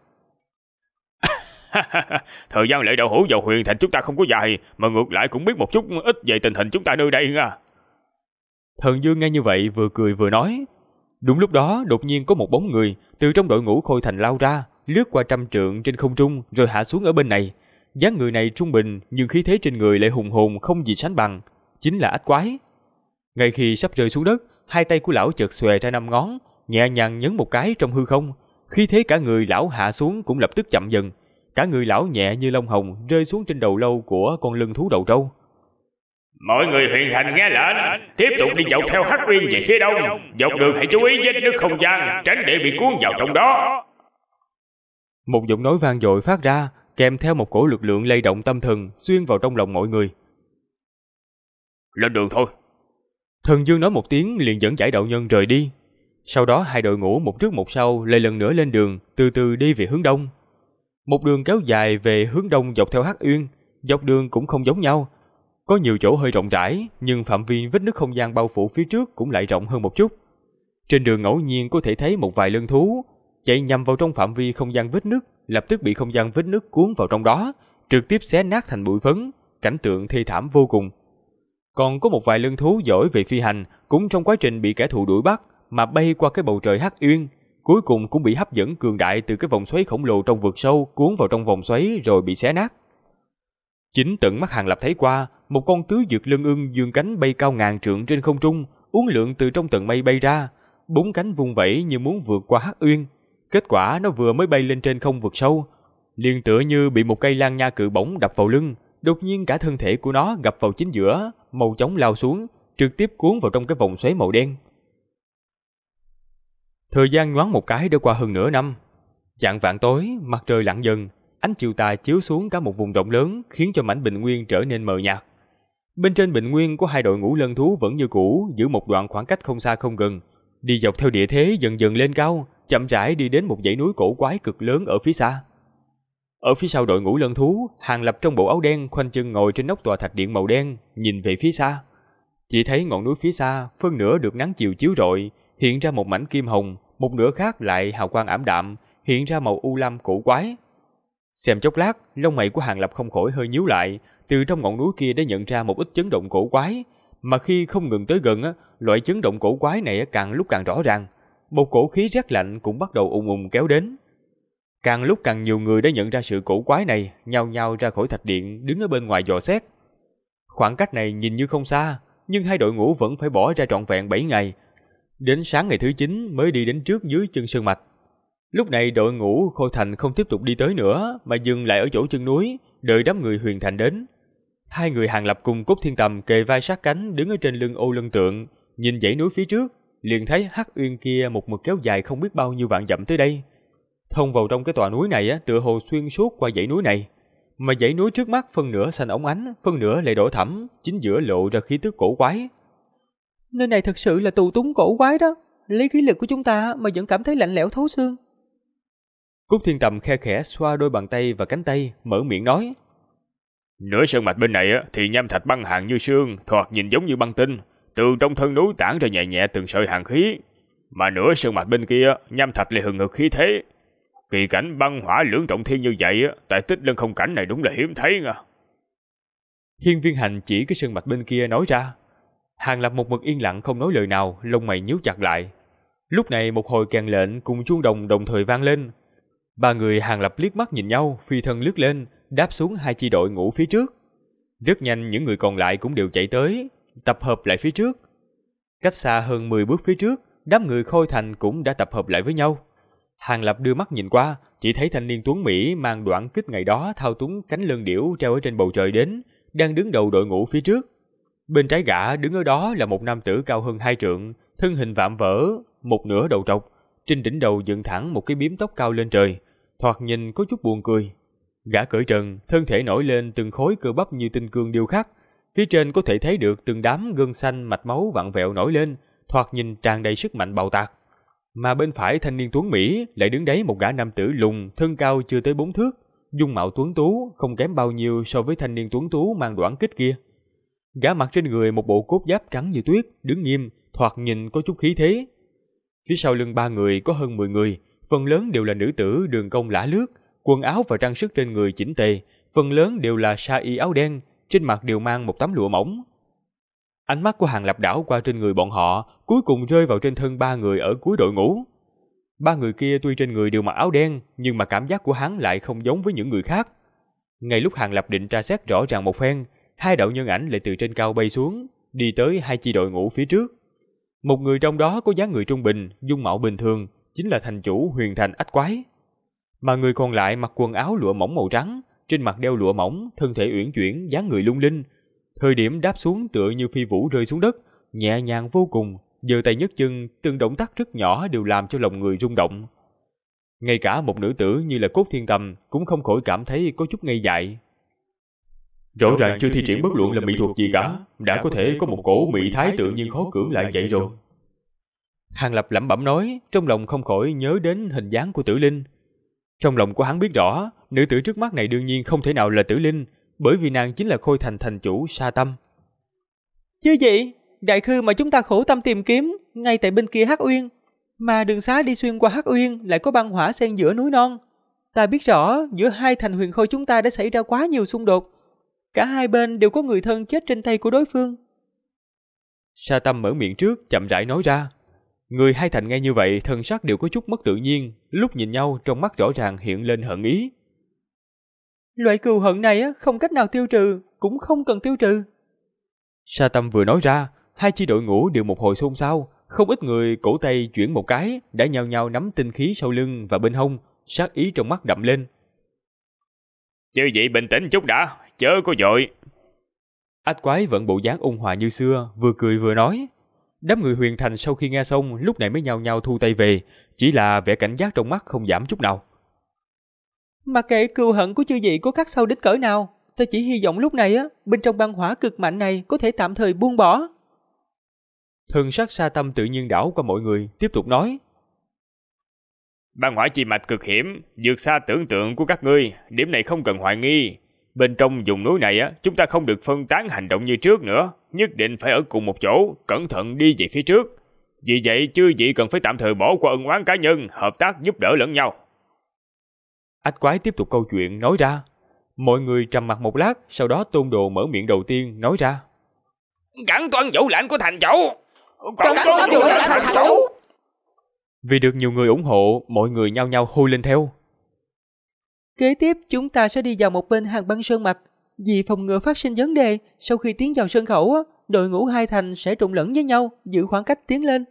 Thời gian lệ đậu hũ vào Huyền Thành chúng ta không có dài, mà ngược lại cũng biết một chút ít về tình hình chúng ta nơi đây nha. Thần Dương nghe như vậy vừa cười vừa nói. Đúng lúc đó đột nhiên có một bóng người từ trong đội ngũ Khôi Thành lao ra, lướt qua 100 trượng trên không trung rồi hạ xuống ở bên này. Dáng người này trung bình nhưng khí thế trên người lại hùng hồn không gì sánh bằng, chính là Ách Quái. Ngay khi sắp rơi xuống đất, hai tay của lão chợt xòe ra 5 ngón, nhẹ nhàng nhấn một cái trong hư không, khí thế cả người lão hạ xuống cũng lập tức chậm dần. Cả người lão nhẹ như lông hồng rơi xuống trên đầu lâu của con lân thú đầu trâu. Mọi người Huyền Thành nghe lệnh, tiếp tục đi dọc theo Hắc Uyên về phía đông, dọc đường hãy chú ý vết nứt không gian, tránh để bị cuốn vào trong đó. Một giọng nói vang dội phát ra, kèm theo một cổ lực lượng lay động tâm thần xuyên vào trong lòng mọi người. Lên đường thôi. Thần Dương nói một tiếng liền dẫn dải đạo nhân rời đi. Sau đó hai đội ngũ một trước một sau lại lần nữa lên đường, từ từ đi về hướng đông. Một đường kéo dài về hướng đông dọc theo Hắc Uyên, dọc đường cũng không giống nhau. Có nhiều chỗ hơi rộng rãi, nhưng phạm vi vết nứt không gian bao phủ phía trước cũng lại rộng hơn một chút. Trên đường ngẫu nhiên có thể thấy một vài lân thú chạy nhằm vào trong phạm vi không gian vết nứt, lập tức bị không gian vết nứt cuốn vào trong đó, trực tiếp xé nát thành bụi phấn, cảnh tượng thê thảm vô cùng. Còn có một vài lân thú giỏi về phi hành, cũng trong quá trình bị kẻ thù đuổi bắt mà bay qua cái bầu trời Hắc Uyên, cuối cùng cũng bị hấp dẫn cường đại từ cái vòng xoáy khổng lồ trong vực sâu cuốn vào trong vòng xoáy rồi bị xé nát. Chính tận mắt Hàng Lập thấy qua, một con tứ dược lân ưng dương cánh bay cao ngàn trượng trên không trung, uốn lượn từ trong tầng mây bay ra, bốn cánh vung vẩy như muốn vượt qua Hắc Uyên. Kết quả nó vừa mới bay lên trên không vực sâu, liền tựa như bị một cây lan nha cự bổng đập vào lưng, đột nhiên cả thân thể của nó gập vào chính giữa, mau chóng lao xuống, trực tiếp cuốn vào trong cái vòng xoáy màu đen. Thời gian nhoáng một cái đã qua hơn nửa năm. Chạng vạng tối, mặt trời lặn dần, ánh chiều tà chiếu xuống cả một vùng rộng lớn, khiến cho mảnh bình nguyên trở nên mờ nhạt. Bên trên bình nguyên có hai đội ngũ lân thú vẫn như cũ, giữ một đoạn khoảng cách không xa không gần, đi dọc theo địa thế dần dần lên cao, chậm rãi đi đến một dãy núi cổ quái cực lớn ở phía xa. Ở phía sau đội ngũ lân thú, Hàng Lập trong bộ áo đen khoanh chân ngồi trên nóc tòa thạch điện màu đen, nhìn về phía xa. Chỉ thấy ngọn núi phía xa, phân nửa được nắng chiều chiếu rọi, hiện ra một mảnh kim hồng, một nửa khác lại hào quang ảm đạm, hiện ra màu u lam cổ quái. Xem chốc lát, lông mày của Hàng Lập không khỏi hơi nhíu lại, từ trong ngọn núi kia đã nhận ra một ít chấn động cổ quái, mà khi không ngừng tới gần, loại chấn động cổ quái này càng lúc càng rõ ràng. Một cổ khí rét lạnh cũng bắt đầu ùn ùn kéo đến. Càng lúc càng nhiều người đã nhận ra sự cổ quái này, nhao nhao ra khỏi thạch điện, đứng ở bên ngoài dò xét. Khoảng cách này nhìn như không xa, nhưng hai đội ngũ vẫn phải bỏ ra trọn vẹn 7 ngày. Đến sáng ngày thứ 9 mới đi đến trước dưới chân sơn mạch. Lúc này đội ngũ Khôi Thành không tiếp tục đi tới nữa, mà dừng lại ở chỗ chân núi, đợi đám người Huyền Thành đến. Hai người Hàng Lập cùng Cốt Thiên Tầm kề vai sát cánh đứng ở trên lưng ô lân tượng, nhìn dãy núi phía trước, liền thấy Hắc Uyên kia một mực kéo dài không biết bao nhiêu vạn dặm tới đây. Thông vào trong cái tòa núi này tựa hồ xuyên suốt qua dãy núi này, mà dãy núi trước mắt phân nửa xanh óng ánh, phân nửa lại đỏ thẫm, chính giữa lộ ra khí tức cổ quái. Nơi này thực sự là tù túng cổ quái đó, lấy khí lực của chúng ta mà vẫn cảm thấy lạnh lẽo thấu xương. Cốt Thiên Tầm khe khẽ xoa đôi bàn tay và cánh tay, mở miệng nói: Nửa sơn mạch bên này thì nham thạch băng hàn như sương, thoạt nhìn giống như băng tinh, từ trong thân núi tản ra nhẹ nhẹ từng sợi hàn khí, mà nửa sơn mạch bên kia nham thạch lại hừng hực khí thế. Kỳ cảnh băng hỏa lưỡng trọng thiên như vậy tại Tích Lân không cảnh này đúng là hiếm thấy nha. Hiên Viên Hành chỉ cái sơn mạch bên kia nói ra. Hàng Lập một mực yên lặng không nói lời nào, lông mày nhíu chặt lại. Lúc này một hồi kèn lệnh cùng chuông đồng đồng thời vang lên. Ba người Hàng Lập liếc mắt nhìn nhau, phi thân lướt lên, đáp xuống hai chi đội ngũ phía trước. Rất nhanh những người còn lại cũng đều chạy tới, tập hợp lại phía trước. Cách xa hơn 10 bước phía trước, đám người Khôi Thành cũng đã tập hợp lại với nhau. Hàng Lập đưa mắt nhìn qua, chỉ thấy thanh niên tuấn Mỹ mang đoạn kích ngày đó thao túng cánh lân điểu treo ở trên bầu trời đến, đang đứng đầu đội ngũ phía trước. Bên trái gã đứng ở đó là một nam tử cao hơn 2 trượng, thân hình vạm vỡ, một nửa đầu trọc, trên đỉnh đầu dựng thẳng một cái bím tóc cao lên trời, thoạt nhìn có chút buồn cười. Gã cởi trần, thân thể nổi lên từng khối cơ bắp như tinh cương điêu khắc, phía trên có thể thấy được từng đám gân xanh mạch máu vặn vẹo nổi lên, thoạt nhìn tràn đầy sức mạnh bạo tạc. Mà bên phải thanh niên tuấn Mỹ lại đứng đấy một gã nam tử lùn, thân cao chưa tới 4 thước, dung mạo tuấn tú không kém bao nhiêu so với thanh niên tuấn tú mang đoạn kích kia. Gã mặc trên người một bộ cốt giáp trắng như tuyết, đứng nghiêm, thoạt nhìn có chút khí thế. Phía sau lưng ba người có hơn 10 người, phần lớn đều là nữ tử đường cong lả lướt, quần áo và trang sức trên người chỉnh tề, phần lớn đều là sa y áo đen, trên mặt đều mang một tấm lụa mỏng. Ánh mắt của Hàng Lập đảo qua trên người bọn họ, cuối cùng rơi vào trên thân ba người ở cuối đội ngũ. Ba người kia tuy trên người đều mặc áo đen, nhưng mà cảm giác của hắn lại không giống với những người khác. Ngay lúc Hàng Lập định tra xét rõ ràng một phen, hai đạo nhân ảnh lại từ trên cao bay xuống, đi tới hai chi đội ngũ phía trước. Một người trong đó có dáng người trung bình, dung mạo bình thường, chính là thành chủ Huyền Thành Ách Quái. Mà người còn lại mặc quần áo lụa mỏng màu trắng, trên mặt đeo lụa mỏng, thân thể uyển chuyển, dáng người lung linh. Thời điểm đáp xuống tựa như phi vũ rơi xuống đất, nhẹ nhàng vô cùng, giơ tay nhấc chân, từng động tác rất nhỏ đều làm cho lòng người rung động. Ngay cả một nữ tử như là Cốt Thiên Tầm cũng không khỏi cảm thấy có chút ngây dại. Rõ ràng chưa thi triển bất luận là mỹ thuật gì cả, đã có thể có một cổ mỹ thái tự nhiên khó cưỡng lại vậy rồi. Hàng Lập lẩm bẩm nói, trong lòng không khỏi nhớ đến hình dáng của Tử Linh. Trong lòng của hắn biết rõ, nữ tử trước mắt này đương nhiên không thể nào là Tử Linh, bởi vì nàng chính là Khôi Thành thành chủ Sa Tâm. Chứ gì, đại khư mà chúng ta khổ tâm tìm kiếm, ngay tại bên kia Hắc Uyên, mà đường xá đi xuyên qua Hắc Uyên lại có băng hỏa xen giữa núi non. Ta biết rõ giữa hai thành Huyền Khôi chúng ta đã xảy ra quá nhiều xung đột, cả hai bên đều có người thân chết trên tay của đối phương. Sa Tâm mở miệng trước, chậm rãi nói ra. Người hai thành nghe như vậy, thần sắc đều có chút mất tự nhiên, lúc nhìn nhau trong mắt rõ ràng hiện lên hận ý. Loại cừu hận này không cách nào tiêu trừ, cũng không cần tiêu trừ. Sa Tâm vừa nói ra, hai chi đội ngũ đều một hồi xôn xao, không ít người cổ tay chuyển một cái, đã nhao nhao nắm tinh khí sau lưng và bên hông, sát ý trong mắt đậm lên. Chư vị bình tĩnh chút đã, chớ có vội. Ách Quái vẫn bộ dáng ôn hòa như xưa, vừa cười vừa nói. Đám người Huyền Thành sau khi nghe xong lúc này mới nhao nhao thu tay về, chỉ là vẻ cảnh giác trong mắt không giảm chút nào. Mặc kệ cừu hận của chư vị có khắc sâu đến cỡ nào, ta chỉ hy vọng lúc này bên trong băng hỏa cực mạnh này có thể tạm thời buông bỏ. Thần sắc Sa Tâm tự nhiên đảo qua mọi người, tiếp tục nói. Băng hỏa chi mạch cực hiểm, vượt xa tưởng tượng của các ngươi, điểm này không cần hoài nghi. Bên trong vùng núi này chúng ta không được phân tán hành động như trước nữa, nhất định phải ở cùng một chỗ, cẩn thận đi về phía trước. Vì vậy chư vị cần phải tạm thời bỏ qua ân oán cá nhân, hợp tác giúp đỡ lẫn nhau. Ách Quái tiếp tục câu chuyện nói ra. Mọi người trầm mặc một lát, sau đó Tôn Đồ mở miệng đầu tiên nói ra. Cẩn tuân vụ lệnh của thành chủ. Cẩn tuân vụ lệnh của thành chủ. Vì được nhiều người ủng hộ, mọi người nhao nhao hô lên theo. Kế tiếp chúng ta sẽ đi vào một bên hàng băng sơn mạch. Vì phòng ngừa phát sinh vấn đề, sau khi tiến vào sơn khẩu, đội ngũ hai thành sẽ trộn lẫn với nhau, giữ khoảng cách tiến lên.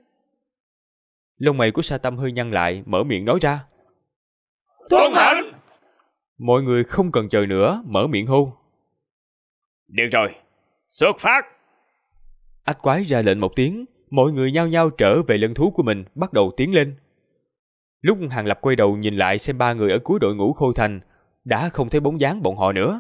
Lông mày của Sa Tâm hơi nhăn lại, mở miệng nói ra. Tuân mệnh. Mọi người không cần chờ nữa, mở miệng hô. Được rồi, xuất phát. Ách Quái ra lệnh một tiếng, mọi người nhao nhao trở về lân thú của mình, bắt đầu tiến lên. Lúc Hàng Lập quay đầu nhìn lại xem ba người ở cuối đội ngũ Khôi Thành, đã không thấy bóng dáng bọn họ nữa.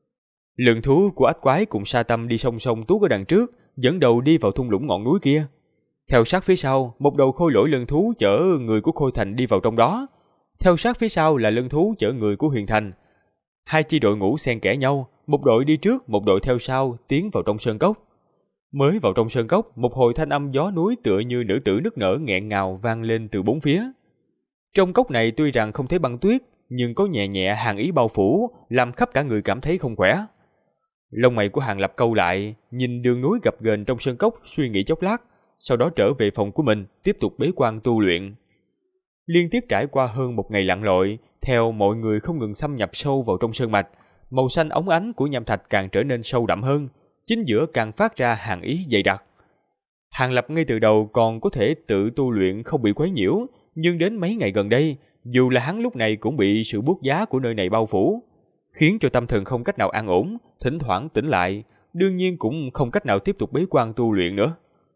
Lân thú của Ách Quái cùng Sa Tâm đi song song tuốt ở đằng trước, dẫn đầu đi vào thung lũng ngọn núi kia. Theo sát phía sau, một đầu khôi lỗi lân thú chở người của Khôi Thành đi vào trong đó. Theo sát phía sau là lân thú chở người của Huyền Thành. Hai chi đội ngũ xen kẽ nhau, một đội đi trước, một đội theo sau, tiến vào trong sơn cốc. Mới vào trong sơn cốc, một hồi thanh âm gió núi tựa như nữ tử nức nở nghẹn ngào vang lên từ bốn phía. Trong cốc này tuy rằng không thấy băng tuyết, nhưng có nhẹ nhẹ hàn ý bao phủ, làm khắp cả người cảm thấy không khỏe. Lông mày của Hàng Lập câu lại, nhìn đường núi gập ghềnh trong sơn cốc, suy nghĩ chốc lát, sau đó trở về phòng của mình, tiếp tục bế quan tu luyện. Liên tiếp trải qua hơn một ngày lặn lội, theo mọi người không ngừng xâm nhập sâu vào trong sơn mạch, màu xanh óng ánh của nham thạch càng trở nên sâu đậm hơn, chính giữa càng phát ra hàn ý dày đặc. Hàng Lập ngay từ đầu còn có thể tự tu luyện không bị quấy nhiễu, nhưng đến mấy ngày gần đây, dù là hắn lúc này cũng bị sự buốt giá của nơi này bao phủ, khiến cho tâm thần không cách nào an ổn, thỉnh thoảng tỉnh lại, đương nhiên cũng không cách nào tiếp tục bế quan tu luyện nữa.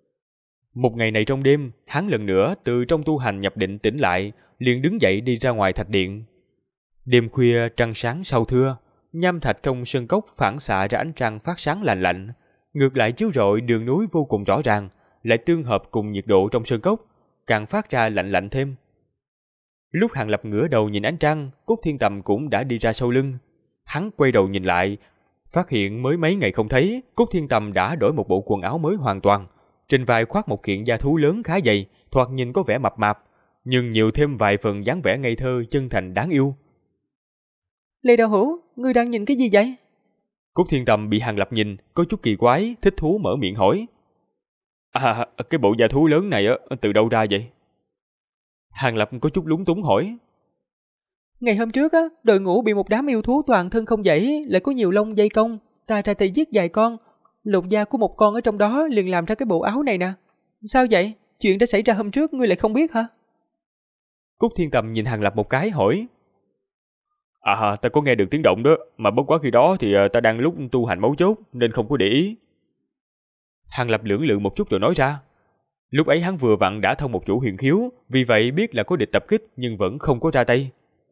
Một ngày này trong đêm, hắn lần nữa từ trong tu hành nhập định tỉnh lại, liền đứng dậy đi ra ngoài thạch điện. Đêm khuya trăng sáng sau thưa, nham thạch trong sơn cốc phản xạ ra ánh trăng phát sáng lạnh lạnh, ngược lại chiếu rọi đường núi vô cùng rõ ràng, lại tương hợp cùng nhiệt độ trong sơn cốc, càng phát ra lạnh lạnh thêm. Lúc Hàng Lập ngửa đầu nhìn ánh trăng, Cốt Thiên Tầm cũng đã đi ra sau lưng. Hắn quay đầu nhìn lại, Phát hiện mới mấy ngày không thấy, Cúc Thiên Tầm đã đổi một bộ quần áo mới hoàn toàn. Trên vai khoác một kiện da thú lớn khá dày, thoạt nhìn có vẻ mập mạp, nhưng nhiều thêm vài phần dáng vẻ ngây thơ chân thành đáng yêu. Lê Đạo Hữu, ngươi đang nhìn cái gì vậy? Cúc Thiên Tầm bị Hàng Lập nhìn, có chút kỳ quái, thích thú mở miệng hỏi. Cái bộ da thú lớn này từ đâu ra vậy? Hàng Lập có chút lúng túng hỏi. Ngày hôm trước đội ngũ bị một đám yêu thú toàn thân không dãy, lại có nhiều lông dây cong, ta ra tay giết vài con, lột da của một con ở trong đó liền làm ra cái bộ áo này nè. Sao vậy? Chuyện đã xảy ra hôm trước ngươi lại không biết hả? Cúc Thiên Tầm nhìn Hàng Lập một cái hỏi. Ta có nghe được tiếng động đó, mà bất quá khi đó thì ta đang lúc tu hành mấu chốt nên không có để ý. Hàng Lập lưỡng lự một chút rồi nói ra. Lúc ấy hắn vừa vặn đã thông một chỗ huyền khiếu, vì vậy biết là có địch tập kích nhưng vẫn không có ra tay.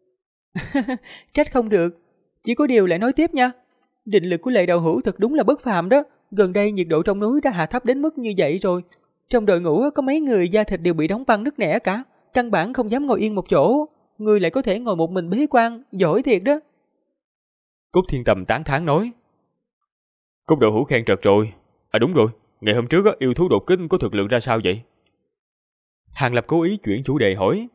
Trách không được, chỉ có điều lại nói tiếp nha. Định lực của Lệ Đạo Hữu thật đúng là bất phàm đó. Gần đây nhiệt độ trong núi đã hạ thấp đến mức như vậy rồi. Trong đội ngũ có mấy người da thịt đều bị đóng băng nứt nẻ cả, căn bản không dám ngồi yên một chỗ. Ngươi lại có thể ngồi một mình bế quan, giỏi thiệt đó. Cúc Thiên Tầm tán thán nói. Cúc Đạo Hữu khen trật rồi. Đúng rồi, ngày hôm trước yêu thú đột kích có thực lực ra sao vậy? Hàng Lập cố ý chuyển chủ đề hỏi.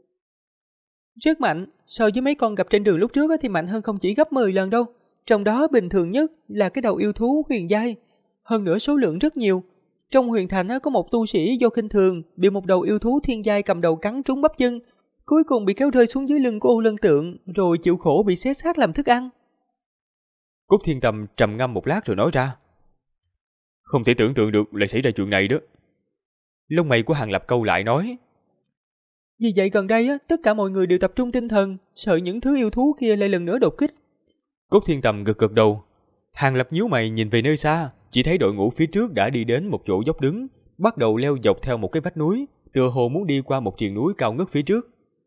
Rất mạnh, so với mấy con gặp trên đường lúc trước thì mạnh hơn không chỉ gấp 10 lần đâu. Trong đó bình thường nhất là cái đầu yêu thú huyền giai, hơn nữa số lượng rất nhiều. Trong huyền thành có một tu sĩ do khinh thường bị một đầu yêu thú thiên giai cầm đầu cắn trúng bắp chân, cuối cùng bị kéo rơi xuống dưới lưng của Ô Lân Tượng, rồi chịu khổ bị xé xác làm thức ăn. Cúc Thiên Tầm trầm ngâm một lát rồi nói ra. Không thể tưởng tượng được lại xảy ra chuyện này đó. Lông mày của Hàng Lập câu lại nói. Vì vậy gần đây tất cả mọi người đều tập trung tinh thần, sợ những thứ yêu thú kia lại lần nữa đột kích. Cúc Thiên Tầm gật gật đầu. Hàng Lập nhíu mày nhìn về nơi xa, chỉ thấy đội ngũ phía trước đã đi đến một chỗ dốc đứng, bắt đầu leo dọc theo một cái vách núi, tựa hồ muốn đi qua một triền núi cao ngất phía trước.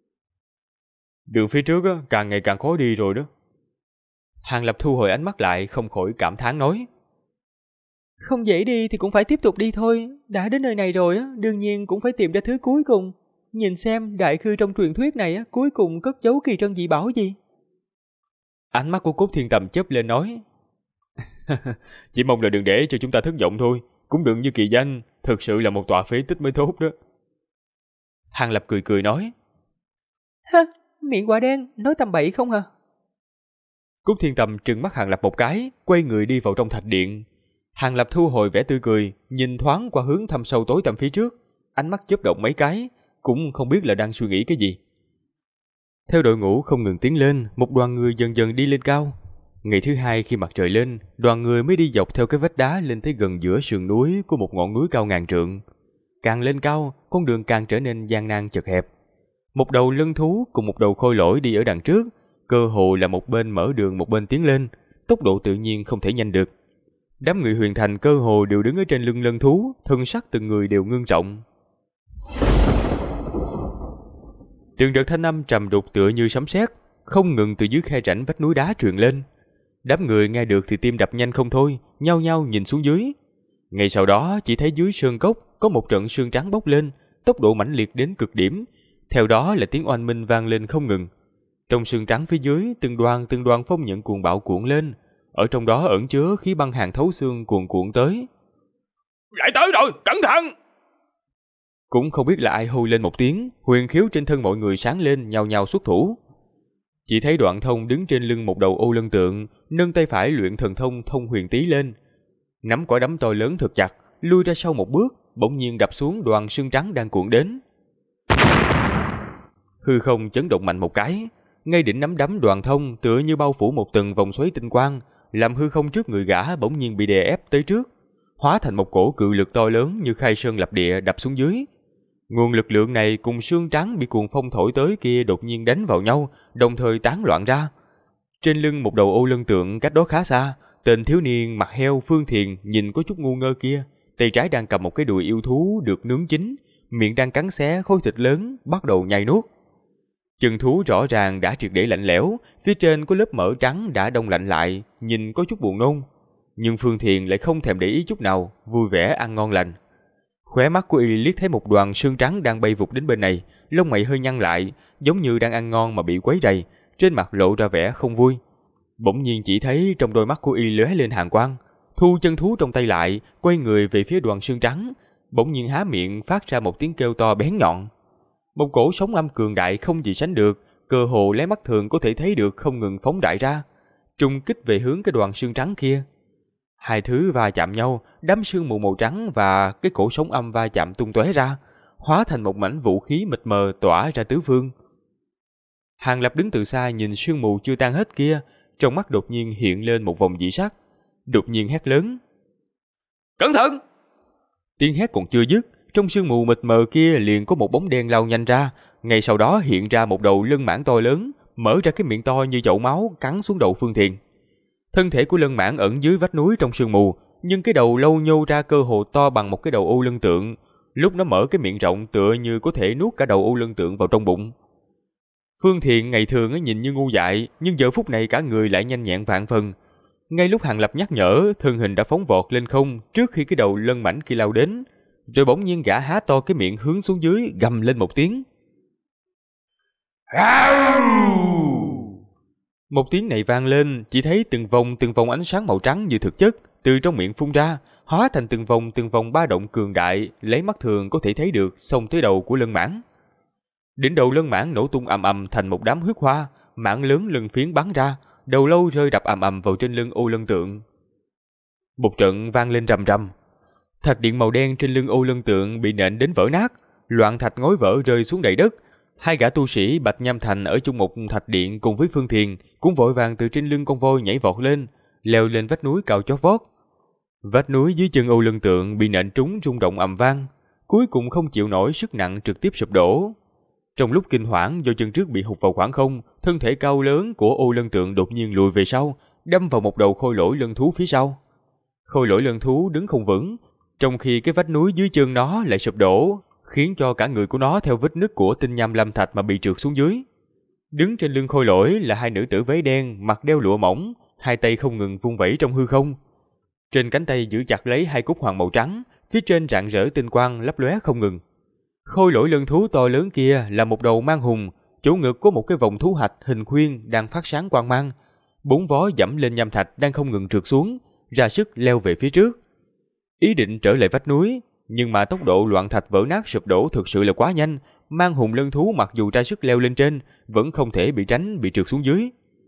Đường phía trước càng ngày càng khó đi rồi đó. Hàng Lập thu hồi ánh mắt lại, không khỏi cảm thán nói. Không dễ đi thì cũng phải tiếp tục đi thôi. Đã đến nơi này rồi đương nhiên cũng phải tìm ra thứ cuối cùng. Nhìn xem đại khư trong truyền thuyết này cuối cùng cất giấu kỳ trân dị bảo gì. Ánh mắt của Cúc Thiên Tầm chớp lên nói. Chỉ mong là đừng để cho chúng ta thất vọng thôi. Cũng đừng như kỳ danh, thực sự là một tọa phế tích mới tốt đó. Hàng Lập cười cười nói. Ha, miệng quả đen, nói tầm bậy không hả? Cúc Thiên Tầm trừng mắt Hàng Lập một cái, quay người đi vào trong thạch điện. Hàng Lập thu hồi vẻ tươi cười, nhìn thoáng qua hướng thâm sâu tối tăm phía trước, ánh mắt chớp động mấy cái, cũng không biết là đang suy nghĩ cái gì. Theo đội ngũ không ngừng tiến lên, một đoàn người dần dần đi lên cao. Ngày thứ hai khi mặt trời lên, đoàn người mới đi dọc theo cái vách đá lên tới gần giữa sườn núi của một ngọn núi cao ngàn trượng. Càng lên cao, con đường càng trở nên gian nan chật hẹp. Một đầu lân thú cùng một đầu khôi lỗi đi ở đằng trước, cơ hồ là một bên mở đường một bên tiến lên, tốc độ tự nhiên không thể nhanh được. Đám người huyền thành cơ hồ đều đứng ở trên lưng lân thú, thân sắc từng người đều ngưng trọng. Từng đợt thanh âm trầm đục tựa như sấm sét, không ngừng từ dưới khe rãnh vách núi đá truyền lên. Đám người nghe được thì tim đập nhanh không thôi, nhao nhao nhìn xuống dưới. Ngay sau đó chỉ thấy dưới sơn cốc có một trận sương trắng bốc lên, tốc độ mãnh liệt đến cực điểm. Theo đó là tiếng oanh minh vang lên không ngừng. Trong sương trắng phía dưới, từng đoàn phong nhận cuồng bạo cuộn lên, ở trong đó ẩn chứa khí băng hàn thấu xương cuồn cuộn tới. Lại tới rồi, cẩn thận! Cũng không biết là ai hô lên một tiếng, huyền khiếu trên thân mọi người sáng lên, nhao nhao xuất thủ. Chỉ thấy Đoạn Thông đứng trên lưng một đầu Ô Lân Tượng, nâng tay phải luyện thần thông thông huyền tí lên, nắm quả đấm to lớn thật chặt, lui ra sau một bước, bỗng nhiên đập xuống đoàn sương trắng đang cuộn đến. Hư không chấn động mạnh một cái, ngay đỉnh nắm đấm Đoạn Thông tựa như bao phủ một tầng vòng xoáy tinh quang, làm hư không trước người gã bỗng nhiên bị đè ép tới trước, hóa thành một cổ cự lực to lớn như khai sơn lập địa đập xuống dưới. Nguồn lực lượng này cùng sương trắng bị cuồng phong thổi tới kia đột nhiên đánh vào nhau, đồng thời tán loạn ra. Trên lưng một đầu Ô Lân Tượng cách đó khá xa, tên thiếu niên mặt heo Phương Thiền nhìn có chút ngu ngơ kia, tay trái đang cầm một cái đùi yêu thú được nướng chín, miệng đang cắn xé khối thịt lớn, bắt đầu nhai nuốt. Chân thú rõ ràng đã triệt để lạnh lẽo, phía trên có lớp mỡ trắng đã đông lạnh lại, nhìn có chút buồn nôn. Nhưng Phương Thiền lại không thèm để ý chút nào, vui vẻ ăn ngon lành. Khóe mắt của y liếc thấy một đoàn sương trắng đang bay vụt đến bên này, lông mày hơi nhăn lại, giống như đang ăn ngon mà bị quấy rầy, trên mặt lộ ra vẻ không vui. Bỗng nhiên chỉ thấy trong đôi mắt của y lóe lên hàn quang, thu chân thú trong tay lại, quay người về phía đoàn xương trắng, bỗng nhiên há miệng phát ra một tiếng kêu to bén nhọn. Một cổ sóng âm cường đại không gì sánh được, cơ hồ lấy mắt thường có thể thấy được không ngừng phóng đại ra, trùng kích về hướng cái đoàn xương trắng kia. Hai thứ va chạm nhau, đám sương mù màu trắng và cái cổ sóng âm va chạm tung tóe ra, hóa thành một mảnh vũ khí mịt mờ tỏa ra tứ phương. Hàng Lập đứng từ xa nhìn sương mù chưa tan hết kia, trong mắt đột nhiên hiện lên một vòng dị sắc, đột nhiên hét lớn: "Cẩn thận!" Tiếng hét còn chưa dứt, trong sương mù mịt mờ kia liền có một bóng đen lao nhanh ra, ngay sau đó hiện ra một đầu lân mãng to lớn, mở ra cái miệng to như chậu máu cắn xuống đầu Phương Thiền. Thân thể của lân mãng ẩn dưới vách núi trong sương mù, nhưng cái đầu lâu nhô ra cơ hồ to bằng một cái đầu ô lân tượng, lúc nó mở cái miệng rộng tựa như có thể nuốt cả đầu ô lân tượng vào trong bụng. Phương Thiện ngày thường nhìn như ngu dại, nhưng giờ phút này cả người lại nhanh nhẹn vạn phần. Ngay lúc Hàng Lập nhắc nhở, thân hình đã phóng vọt lên không trước khi cái đầu lân mãnh kia lao đến, rồi bỗng nhiên gã há to cái miệng hướng xuống dưới, gầm lên một tiếng. Một tiếng này vang lên, chỉ thấy từng vòng ánh sáng màu trắng như thực chất từ trong miệng phun ra, hóa thành từng vòng ba động cường đại, lấy mắt thường có thể thấy được xông tới đầu của lân mãng. Đỉnh đầu lân mãng nổ tung ầm ầm thành một đám huyết hoa, mảng lớn lân phiến bắn ra, đầu lâu rơi đập ầm ầm vào trên lưng ô lân tượng. Một trận vang lên rầm rầm, thạch điện màu đen trên lưng ô lân tượng bị nện đến vỡ nát, loạn thạch ngói vỡ rơi xuống đầy đất. Hai gã tu sĩ Bạch Nham Thành ở chung một thạch điện cùng với Phương Thiền cũng vội vàng từ trên lưng con voi nhảy vọt lên, leo lên vách núi cao chót vót. Vách núi dưới chân ô lân tượng bị nện trúng rung động ầm vang, cuối cùng không chịu nổi sức nặng trực tiếp sụp đổ. Trong lúc kinh hoảng do chân trước bị hụt vào khoảng không, thân thể cao lớn của ô lân tượng đột nhiên lùi về sau, đâm vào một đầu khôi lỗi lân thú phía sau. Khôi lỗi lân thú đứng không vững, trong khi cái vách núi dưới chân nó lại sụp đổ, khiến cho cả người của nó theo vết nứt của tinh nham lam thạch mà bị trượt xuống dưới. Đứng trên lưng khôi lỗi là hai nữ tử váy đen, mặc đeo lụa mỏng, hai tay không ngừng vung vẩy trong hư không. Trên cánh tay giữ chặt lấy hai cúc hoàng màu trắng, phía trên rạng rỡ tinh quang lấp lóe không ngừng. Khôi lỗi lân thú to lớn kia là một đầu mang hùng, chỗ ngực có một cái vòng thú hạch hình khuyên đang phát sáng quang mang. Bốn vó dẫm lên nham thạch đang không ngừng trượt xuống, ra sức leo về phía trước. Ý định trở lại vách núi, nhưng mà tốc độ loạn thạch vỡ nát sụp đổ thực sự là quá nhanh, mang hùng lân thú mặc dù ra sức leo lên trên, vẫn không thể bị trượt xuống dưới.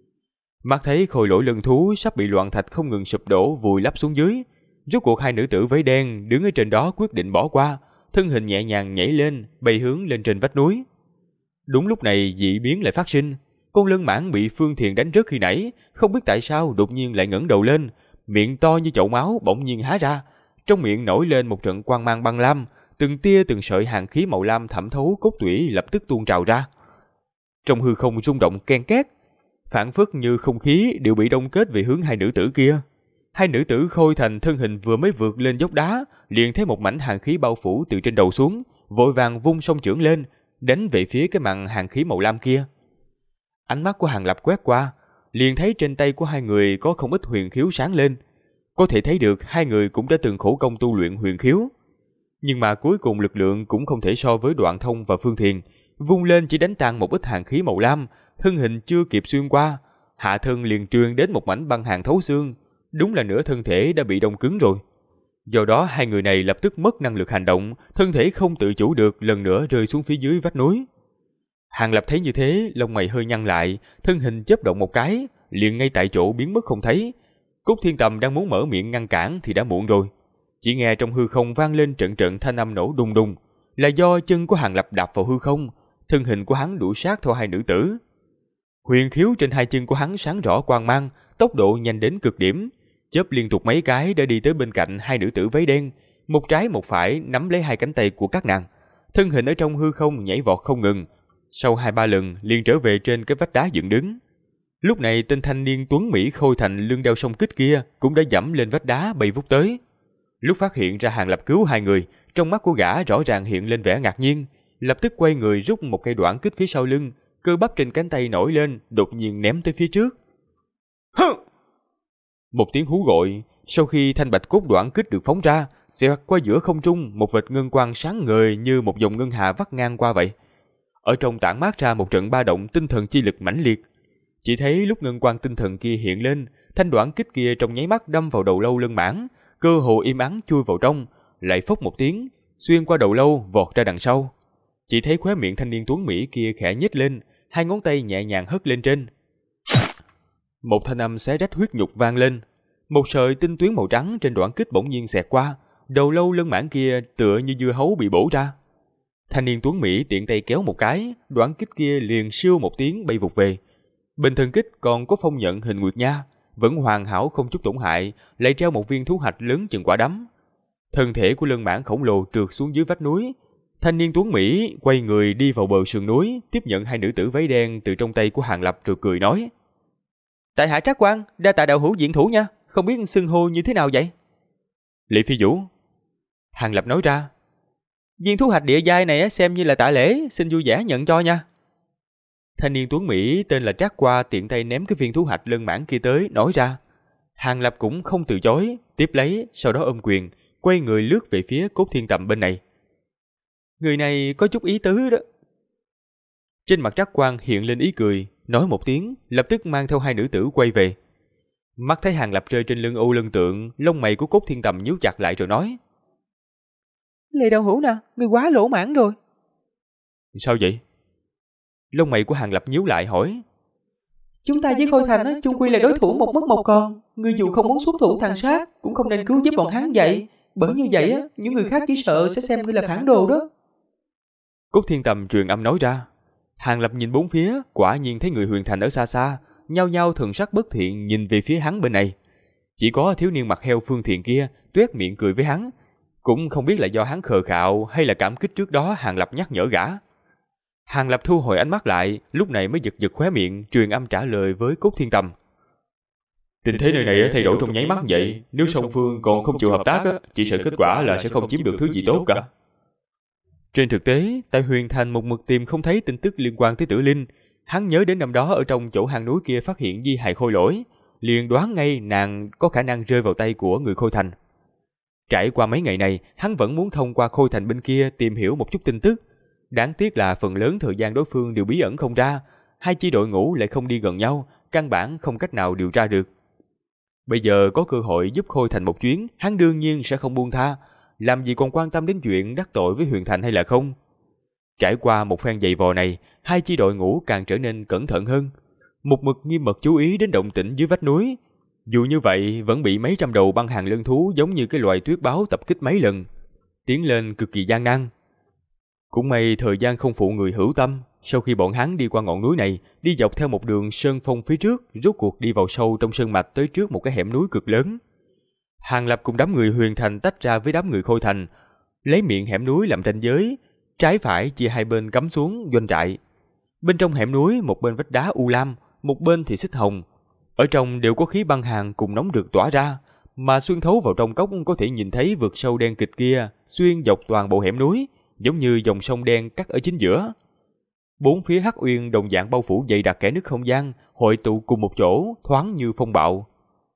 Mắt thấy khôi lỗi lân thú sắp bị loạn thạch không ngừng sụp đổ vùi lấp xuống dưới, rốt cuộc hai nữ tử váy đen đứng ở trên đó quyết định bỏ qua, thân hình nhẹ nhàng nhảy lên, bay hướng lên trên vách núi. Đúng lúc này dị biến lại phát sinh, con lân mãng bị Phương Thiền đánh rớt khi nãy, không biết tại sao đột nhiên lại ngẩng đầu lên, miệng to như chậu máu bỗng nhiên há ra, trong miệng nổi lên một trận quang mang băng lam, từng tia từng sợi hàn khí màu lam thẩm thấu cốt tủy lập tức tuôn trào ra. Trong hư không rung động ken két, phảng phất như không khí đều bị đông kết về hướng hai nữ tử kia. Hai nữ tử Khôi Thành thân hình vừa mới vượt lên dốc đá, liền thấy một mảnh hàn khí bao phủ từ trên đầu xuống, vội vàng vung song chưởng lên, đánh về phía cái màn hàn khí màu lam kia. Ánh mắt của Hàng Lập quét qua, liền thấy trên tay của hai người có không ít huyền khiếu sáng lên. Có thể thấy được hai người cũng đã từng khổ công tu luyện huyền khiếu. Nhưng mà cuối cùng lực lượng cũng không thể so với Đoạn Thông và Phương Thiền, vung lên chỉ đánh tan một ít hàn khí màu lam, thân hình chưa kịp xuyên qua, hạ thân liền truyền đến một mảnh băng hàn thấu xương, đúng là nửa thân thể đã bị đông cứng rồi. Do đó hai người này lập tức mất năng lực hành động, thân thể không tự chủ được lần nữa rơi xuống phía dưới vách núi. Hàng Lập thấy như thế, lông mày hơi nhăn lại, thân hình chớp động một cái, liền ngay tại chỗ biến mất không thấy. Cốt Thiên Tầm đang muốn mở miệng ngăn cản thì đã muộn rồi. Chỉ nghe trong hư không vang lên trận trận thanh âm nổ đùng đùng, là do chân của Hàng Lập đạp vào hư không, thân hình của hắn đuổi sát theo hai nữ tử. Huyền khiếu trên hai chân của hắn sáng rõ quang mang, tốc độ nhanh đến cực điểm, chớp liên tục mấy cái đã đi tới bên cạnh hai nữ tử váy đen, một trái một phải nắm lấy hai cánh tay của các nàng, thân hình ở trong hư không nhảy vọt không ngừng, sau 2-3 lần liền trở về trên cái vách đá dựng đứng. Lúc này tên thanh niên tuấn mỹ Khôi Thành lưng đeo song kích kia cũng đã dẫm lên vách đá bay vút tới. Lúc phát hiện ra Hàng Lập cứu hai người, trong mắt của gã rõ ràng hiện lên vẻ ngạc nhiên, lập tức quay người rút một cây đoạn kích phía sau lưng, cơ bắp trên cánh tay nổi lên, đột nhiên ném tới phía trước. Hừ! Một tiếng hú gọi, sau khi thanh bạch cốt đoạn kích được phóng ra, xẹt qua giữa không trung một vệt ngân quang sáng ngời như một dòng ngân hà vắt ngang qua vậy. Ở trong tản mát ra một trận ba động tinh thần chi lực mãnh liệt. Chỉ thấy lúc ngân quang tinh thần kia hiện lên, thanh đoạn kích kia trong nháy mắt đâm vào đầu lâu Lân Mãng, cơ hồ im ắng chui vào trong, lại phốc một tiếng, xuyên qua đầu lâu vọt ra đằng sau. Chỉ thấy khóe miệng thanh niên tuấn mỹ kia khẽ nhếch lên, hai ngón tay nhẹ nhàng hất lên trên. Một thanh âm xé rách huyết nhục vang lên, một sợi tinh tuyến màu trắng trên đoạn kích bỗng nhiên xẹt qua, đầu lâu Lân Mãng kia tựa như dưa hấu bị bổ ra. Thanh niên tuấn mỹ tiện tay kéo một cái, đoạn kích kia liền siêu một tiếng bay vụt về. Bên thân kích còn có phong nhận hình nguyệt nha, vẫn hoàn hảo không chút tổn hại, lại treo một viên thú hạch lớn chừng quả đấm. Thân thể của Lân Mãng khổng lồ trượt xuống dưới vách núi. Thanh niên tuấn mỹ quay người đi vào bờ sườn núi, tiếp nhận hai nữ tử váy đen từ trong tay của Hàng Lập rồi cười nói: Tại hạ Trác Quan, đa tạ đạo hữu diện thủ nha, không biết xưng hô như thế nào vậy? Lý Phi Vũ. Hàng Lập nói ra: Viên thú hạch địa giai này xem như là tạ lễ, xin vui vẻ nhận cho nha. Thanh niên tuấn mỹ tên là Trác Qua tiện tay ném cái viên thú hạch Lân Mãng kia tới, nói ra. Hàng Lập cũng không từ chối, tiếp lấy, sau đó ôm quyền, quay người lướt về phía Cốt Thiên Tầm bên này. Người này có chút ý tứ đó. Trên mặt Trác Quan hiện lên ý cười, nói một tiếng, lập tức mang theo hai nữ tử quay về. Mắt thấy Hàng Lập rơi trên lưng Âu Lân Tượng, lông mày của Cốt Thiên Tầm nhíu chặt lại rồi nói: Lê đạo hữu nè, người quá lỗ mãn rồi. Sao vậy? Lông mày của Hàng Lập nhíu lại hỏi: Chúng ta với Khôi Thành chung quy là đối thủ một mất một còn. Ngươi dù không muốn xuất thủ tàn sát, cũng không nên cứu giúp bọn hắn vậy. Bởi như vậy những người khác chỉ sợ sẽ xem ngươi là phản đồ đó. Cốt Thiên Tầm truyền âm nói ra. Hàng Lập nhìn bốn phía, quả nhiên thấy người Huyền Thành ở xa xa, nhao nhao thần sắc bất thiện nhìn về phía hắn bên này. Chỉ có thiếu niên mặt heo Phương Thiện kia tuét miệng cười với hắn, cũng không biết là do hắn khờ khạo hay là cảm kích trước đó Hàng Lập nhắc nhở gã. Hàng Lập thu hồi ánh mắt lại, lúc này mới giật giật khóe miệng, truyền âm trả lời với Cốt Thiên Tầm. Tình thế nơi này thay đổi trong nháy mắt vậy, nếu song phương còn không chịu hợp tác, chỉ sợ kết quả là sẽ không chiếm được thứ gì tốt cả. Trên thực tế, tại Huyền Thành một mực tìm không thấy tin tức liên quan tới Tử Linh, hắn nhớ đến năm đó ở trong chỗ hang núi kia phát hiện di hài Khôi Lỗi, liền đoán ngay nàng có khả năng rơi vào tay của người Khôi Thành. Trải qua mấy ngày này, hắn vẫn muốn thông qua Khôi Thành bên kia tìm hiểu một chút tin tức. Đáng tiếc là phần lớn thời gian đối phương đều bí ẩn không ra, hai chi đội ngũ lại không đi gần nhau, căn bản không cách nào điều tra được. Bây giờ có cơ hội giúp Khôi Thành một chuyến, hắn đương nhiên sẽ không buông tha, làm gì còn quan tâm đến chuyện đắc tội với Huyền Thành hay là không. Trải qua một phen giày vò này, hai chi đội ngũ càng trở nên cẩn thận hơn, một mực nghiêm mật chú ý đến động tĩnh dưới vách núi. Dù như vậy, vẫn bị mấy trăm đầu băng hàng lân thú giống như cái loài tuyết báo tập kích mấy lần, tiến lên cực kỳ gian nan. Cũng may thời gian không phụ người hữu tâm, sau khi bọn hắn đi qua ngọn núi này, đi dọc theo một đường sơn phong phía trước, rốt cuộc đi vào sâu trong sơn mạch tới trước một cái hẻm núi cực lớn. Hàng Lập cùng đám người Huyền Thành tách ra với đám người Khôi Thành, lấy miệng hẻm núi làm ranh giới, trái phải chia hai bên cắm xuống doanh trại. Bên trong hẻm núi, một bên vách đá u lam, một bên thì xích hồng. Ở trong đều có khí băng hàn cùng nóng rực tỏa ra, mà xuyên thấu vào trong cốc có thể nhìn thấy vực sâu đen kịch kia xuyên dọc toàn bộ hẻm núi, giống như dòng sông đen cắt ở chính giữa. Bốn phía hắc uyên đồng dạng bao phủ dày đặc kẽ nứt không gian, hội tụ cùng một chỗ, thoáng như phong bạo.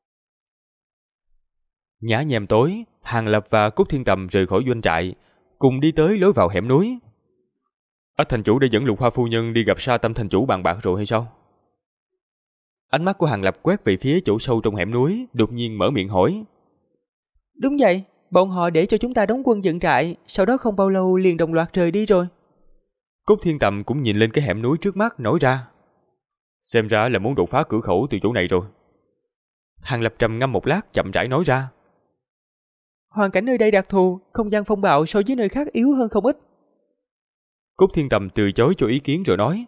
Nhá nhem tối, Hàng Lập và Cốt Thiên Tầm rời khỏi doanh trại, cùng đi tới lối vào hẻm núi. Ách thành chủ đã dẫn Lục Hoa phu nhân đi gặp Sa Tâm thành chủ bàn bạc rồi hay sao? Ánh mắt của Hàng Lập quét về phía chỗ sâu trong hẻm núi, đột nhiên mở miệng hỏi. Đúng vậy, bọn họ để cho chúng ta đóng quân dựng trại, sau đó không bao lâu liền đồng loạt rời đi rồi. Cốt Thiên Tầm cũng nhìn lên cái hẻm núi trước mắt nói ra. Xem ra là muốn đột phá cửa khẩu từ chỗ này rồi. Hàng Lập trầm ngâm một lát chậm rãi nói ra. Hoàn cảnh nơi đây đặc thù, không gian phong bạo so với nơi khác yếu hơn không ít. Cốt Thiên Tầm từ chối cho ý kiến rồi nói.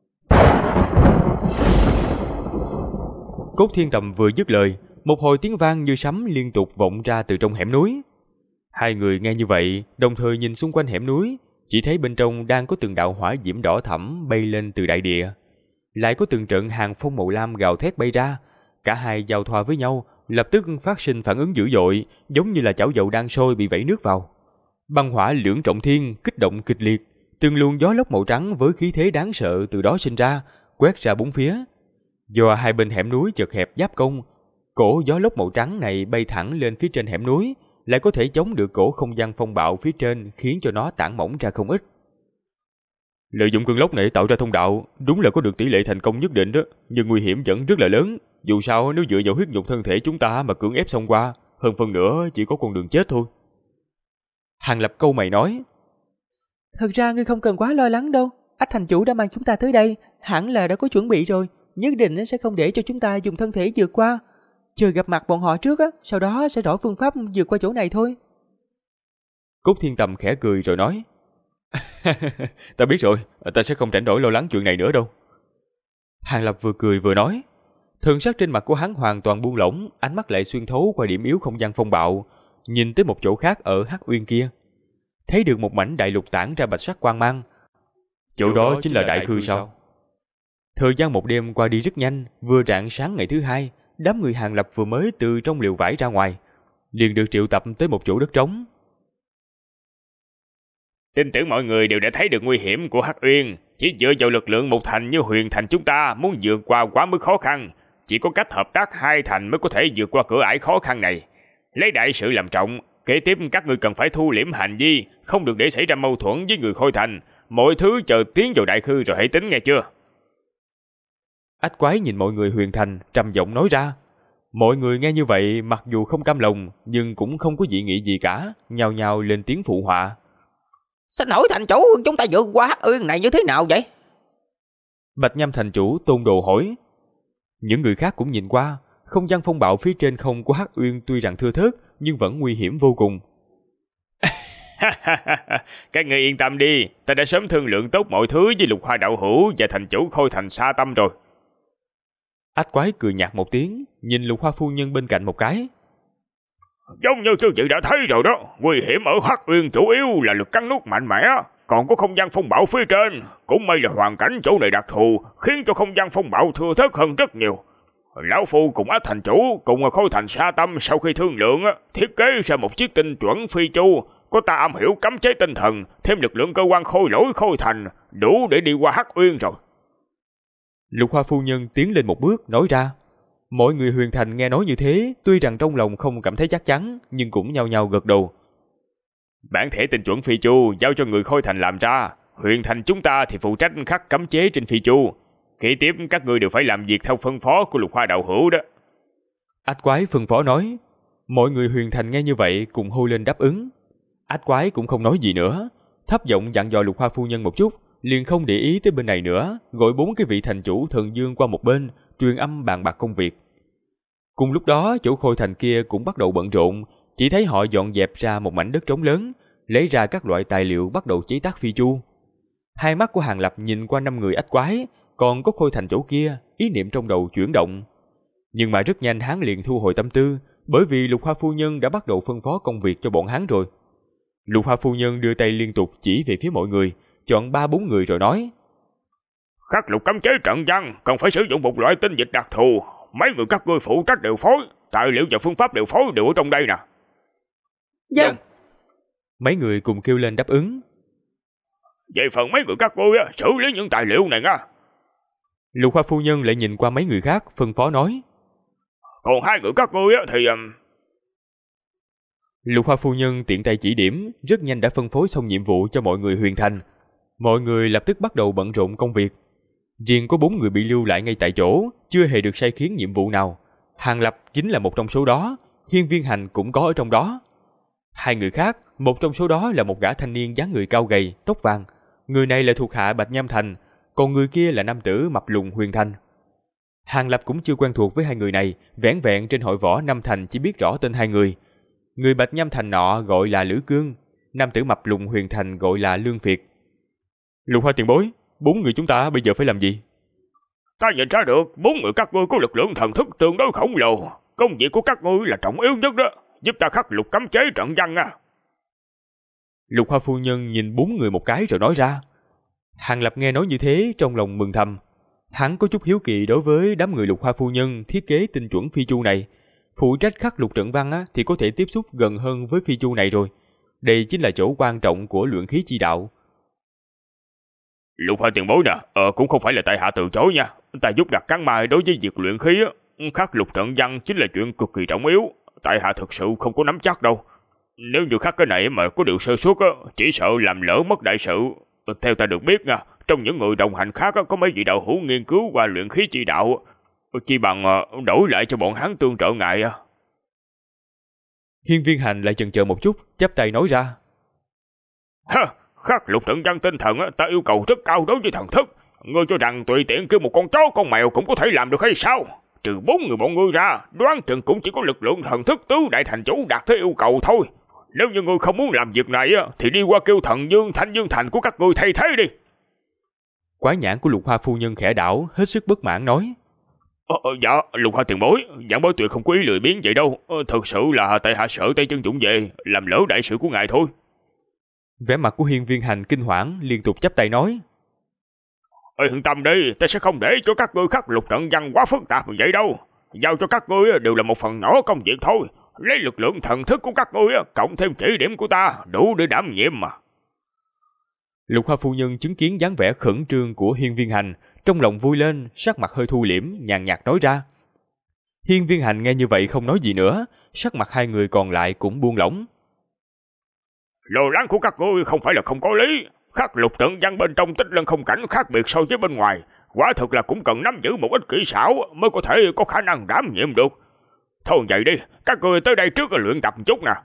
Cốt Thiên Tầm vừa dứt lời, một hồi tiếng vang như sấm liên tục vọng ra từ trong hẻm núi. Hai người nghe như vậy, đồng thời nhìn xung quanh hẻm núi, chỉ thấy bên trong đang có từng đạo hỏa diễm đỏ thẫm bay lên từ đại địa, lại có từng trận hàng phong màu lam gào thét bay ra. Cả hai giao thoa với nhau, lập tức phát sinh phản ứng dữ dội, giống như là chảo dầu đang sôi bị vẩy nước vào. Băng hỏa lưỡng trọng thiên kích động kịch liệt, từng luồng gió lốc màu trắng với khí thế đáng sợ từ đó sinh ra, quét ra bốn phía. Do hai bên hẻm núi chật hẹp giáp công, cổ gió lốc màu trắng này bay thẳng lên phía trên hẻm núi, lại có thể chống được cổ không gian phong bạo phía trên, khiến cho nó tản mỏng ra không ít. Lợi dụng cơn lốc này tạo ra thông đạo, đúng là có được tỷ lệ thành công nhất định đó, nhưng nguy hiểm vẫn rất là lớn. Dù sao nếu dựa vào huyết nhục thân thể chúng ta mà cưỡng ép xông qua, hơn phần nữa chỉ có con đường chết thôi. Hàng Lập câu mày nói. Thật ra ngươi không cần quá lo lắng đâu. Ách thành chủ đã mang chúng ta tới đây, hẳn là đã có chuẩn bị rồi. Nhất định sẽ không để cho chúng ta dùng thân thể vượt qua. Chờ gặp mặt bọn họ trước, sau đó sẽ đổi phương pháp vượt qua chỗ này thôi. Cốt Thiên Tầm khẽ cười rồi nói. Ta biết rồi, ta sẽ không rảnh rỗi lo lắng chuyện này nữa đâu. Hàng Lập vừa cười vừa nói. Thần sắc trên mặt của hắn hoàn toàn buông lỏng, ánh mắt lại xuyên thấu qua điểm yếu không gian phong bạo, nhìn tới một chỗ khác ở Hắc Uyên kia. Thấy được một mảnh đại lục tản ra bạch sắc quang mang. Chỗ đó chính là Đại Khư sao? Thời gian một đêm qua đi rất nhanh, vừa rạng sáng ngày thứ hai, đám người Hàng Lập vừa mới từ trong lều vải ra ngoài, liền được triệu tập tới một chỗ đất trống. Tin tưởng mọi người đều đã thấy được nguy hiểm của Hắc Uyên, chỉ dựa vào lực lượng một thành như Huyền Thành chúng ta muốn vượt qua quá mức khó khăn, chỉ có cách hợp tác hai thành mới có thể vượt qua cửa ải khó khăn này. Lấy đại sự làm trọng, kế tiếp các ngươi cần phải thu liễm hành vi, không được để xảy ra mâu thuẫn với người Khôi Thành, mọi thứ chờ tiến vào Đại Khư rồi hãy tính nghe chưa? Ách Quái nhìn mọi người Huyền Thành, trầm giọng nói ra. Mọi người nghe như vậy, mặc dù không cam lòng, nhưng cũng không có dị nghị gì cả, nhao nhao lên tiếng phụ họa. Xin hỏi thành chủ, chúng ta vượt qua Hắc Uyên này như thế nào vậy? Bạch Nhâm thành chủ Tôn Đồ hỏi. Những người khác cũng nhìn qua, không gian phong bạo phía trên không của Hắc Uyên tuy rằng thưa thớt, nhưng vẫn nguy hiểm vô cùng. Các ngươi yên tâm đi, ta đã sớm thương lượng tốt mọi thứ với Lục Hoa đạo hữu và thành chủ Khôi Thành Sa Tâm rồi. Ách Quái cười nhạt một tiếng, nhìn Lục Hoa phu nhân bên cạnh một cái. Giống như chư vị đã thấy rồi đó, nguy hiểm ở Hắc Uyên chủ yếu là lực cắn nuốt mạnh mẽ, còn có không gian phong bạo phía trên. Cũng may là hoàn cảnh chỗ này đặc thù, khiến cho không gian phong bạo thưa thớt hơn rất nhiều. Lão phu cùng Ách thành chủ cùng Khôi Thành Sa Tâm sau khi thương lượng thiết kế ra một chiếc tinh chuẩn phi chu, có ta am hiểu cấm chế tinh thần, thêm lực lượng cơ quan khôi lỗi Khôi Thành, đủ để đi qua Hắc Uyên rồi. Lục Hoa phu nhân tiến lên một bước nói ra. Mọi người Huyền Thành nghe nói như thế, tuy rằng trong lòng không cảm thấy chắc chắn, nhưng cũng nhao nhao gật đầu. Bản thể tinh chuẩn phi chu giao cho người Khôi Thành làm ra, Huyền Thành chúng ta thì phụ trách khắc cấm chế trên phi chu. Kế tiếp các ngươi đều phải làm việc theo phân phó của Lục Hoa đạo hữu đó. Ách Quái phân phó nói. Mọi người Huyền Thành nghe như vậy cùng hô lên đáp ứng. Ách Quái cũng không nói gì nữa, thấp giọng dặn dò Lục Hoa phu nhân một chút, liền không để ý tới bên này nữa, gọi 4 cái vị thành chủ Thần Dương qua một bên, truyền âm bàn bạc công việc. Cùng lúc đó, chỗ Khôi Thành kia cũng bắt đầu bận rộn, chỉ thấy họ dọn dẹp ra một mảnh đất trống lớn, lấy ra các loại tài liệu bắt đầu chế tác phi chu. Hai mắt của Hàng Lập nhìn qua 5 người Ách Quái, còn có Khôi Thành chỗ kia, ý niệm trong đầu chuyển động. Nhưng mà rất nhanh hắn liền thu hồi tâm tư, bởi vì Lục Hoa phu nhân đã bắt đầu phân phó công việc cho bọn hắn rồi. Lục Hoa phu nhân đưa tay liên tục chỉ về phía mọi người, chọn 3-4 người rồi nói. Khắc lục cấm chế trận văn cần phải sử dụng một loại tinh dịch đặc thù, mấy người các ngươi phụ trách điều phối, tài liệu và phương pháp điều phối đều ở trong đây nè. Dạ. Mấy người cùng kêu lên đáp ứng. Về phần mấy người các ngươi xử lý những tài liệu này nha. Lục Hoa phu nhân lại nhìn qua mấy người khác, phân phó nói. Còn 2 người các ngươi thì... Lục Hoa phu nhân tiện tay chỉ điểm, rất nhanh đã phân phối xong nhiệm vụ cho mọi người Huyền Thành. Mọi người lập tức bắt đầu bận rộn công việc. Riêng có 4 người bị lưu lại ngay tại chỗ, chưa hề được sai khiến nhiệm vụ nào. Hàng Lập chính là một trong số đó, Hiên Viên Hành cũng có ở trong đó. 2 người khác, một trong số đó là một gã thanh niên dáng người cao gầy, tóc vàng. Người này là thuộc hạ Bạch Nham Thành, còn người kia là nam tử mập lùn Huyền Thành. Hàng Lập cũng chưa quen thuộc với 2 người này, vẻn vẹn trên hội võ Nam Thành chỉ biết rõ tên 2 người. Người Bạch Nham Thành nọ gọi là Lữ Cương, nam tử mập lùn Huyền Thành gọi là Lương Phiệt. Lục Hoa tiền bối, 4 người chúng ta bây giờ phải làm gì? Ta nhìn ra được 4 người các ngươi có lực lượng thần thức tương đối khổng lồ, công việc của các ngươi là trọng yếu nhất đó, giúp ta khắc lục cấm chế trận văn à. Lục Hoa phu nhân nhìn 4 người một cái rồi nói ra. Hàng Lập nghe nói như thế trong lòng mừng thầm. Hắn có chút hiếu kỳ đối với đám người Lục Hoa phu nhân thiết kế tinh chuẩn phi chu này. Phụ trách khắc lục trận văn thì có thể tiếp xúc gần hơn với phi chu này rồi. Đây chính là chỗ quan trọng của luyện khí chi đạo. Lục Hoa tiền bối nè, cũng không phải là tại hạ từ chối nha. Ta giúp đặt cắn mai đối với việc luyện khí khắc lục trận văn chính là chuyện cực kỳ trọng yếu. Tại hạ thực sự không có nắm chắc đâu. Nếu như khắc cái này mà có điều sơ suất chỉ sợ làm lỡ mất đại sự. Theo ta được biết nha, trong những người đồng hành khác có mấy vị đạo hữu nghiên cứu qua luyện khí chi đạo, chi bằng đổi lại cho bọn hắn tương trợ ngài. Hiên Viên Hành lại chần chờ một chút, chắp tay nói ra. Khắc lục trận văn tinh thần ta yêu cầu rất cao đối với thần thức. Ngươi cho rằng tùy tiện kêu một con chó con mèo cũng có thể làm được hay sao? Trừ 4 người bọn ngươi ra, đoán chừng cũng chỉ có lực lượng thần thức tứ đại thành chủ đạt tới yêu cầu thôi. Nếu như ngươi không muốn làm việc này thì đi qua kêu thần Dương, Thanh Dương Thành của các ngươi thay thế đi. Quái nhãn của Lục Hoa phu nhân khẽ đảo, hết sức bất mãn nói. Dạ, Lục Hoa tiền bối, giảng bối tuyệt không có ý lười biếng vậy đâu. Thực sự là tại hạ sợ tay chân dũng về, làm lỡ đại sự của ngài thôi. Vẻ mặt của Hiên Viên Hành kinh hoảng, liên tục chắp tay nói. Yên tâm đi, ta sẽ không để cho các ngươi khắc lục trận văn quá phức tạp như vậy đâu. Giao cho các ngươi đều là một phần nhỏ công việc thôi. Lấy lực lượng thần thức của các ngươi cộng thêm chỉ điểm của ta, đủ để đảm nhiệm mà. Lục Hoa phu nhân chứng kiến dáng vẻ khẩn trương của Hiên Viên Hành, trong lòng vui lên, sắc mặt hơi thu liễm, nhàn nhạt nói ra. Hiên Viên Hành nghe như vậy không nói gì nữa, sắc mặt hai người còn lại cũng buông lỏng. Lo lắng của các ngươi không phải là không có lý. Khắc lục trận văn bên trong Tích Lân Không Cảnh khác biệt so với bên ngoài, quả thực là cũng cần nắm giữ một ít kỹ xảo mới có thể có khả năng đảm nhiệm được. Thôi vậy đi, các ngươi tới đây trước luyện tập một chút nè.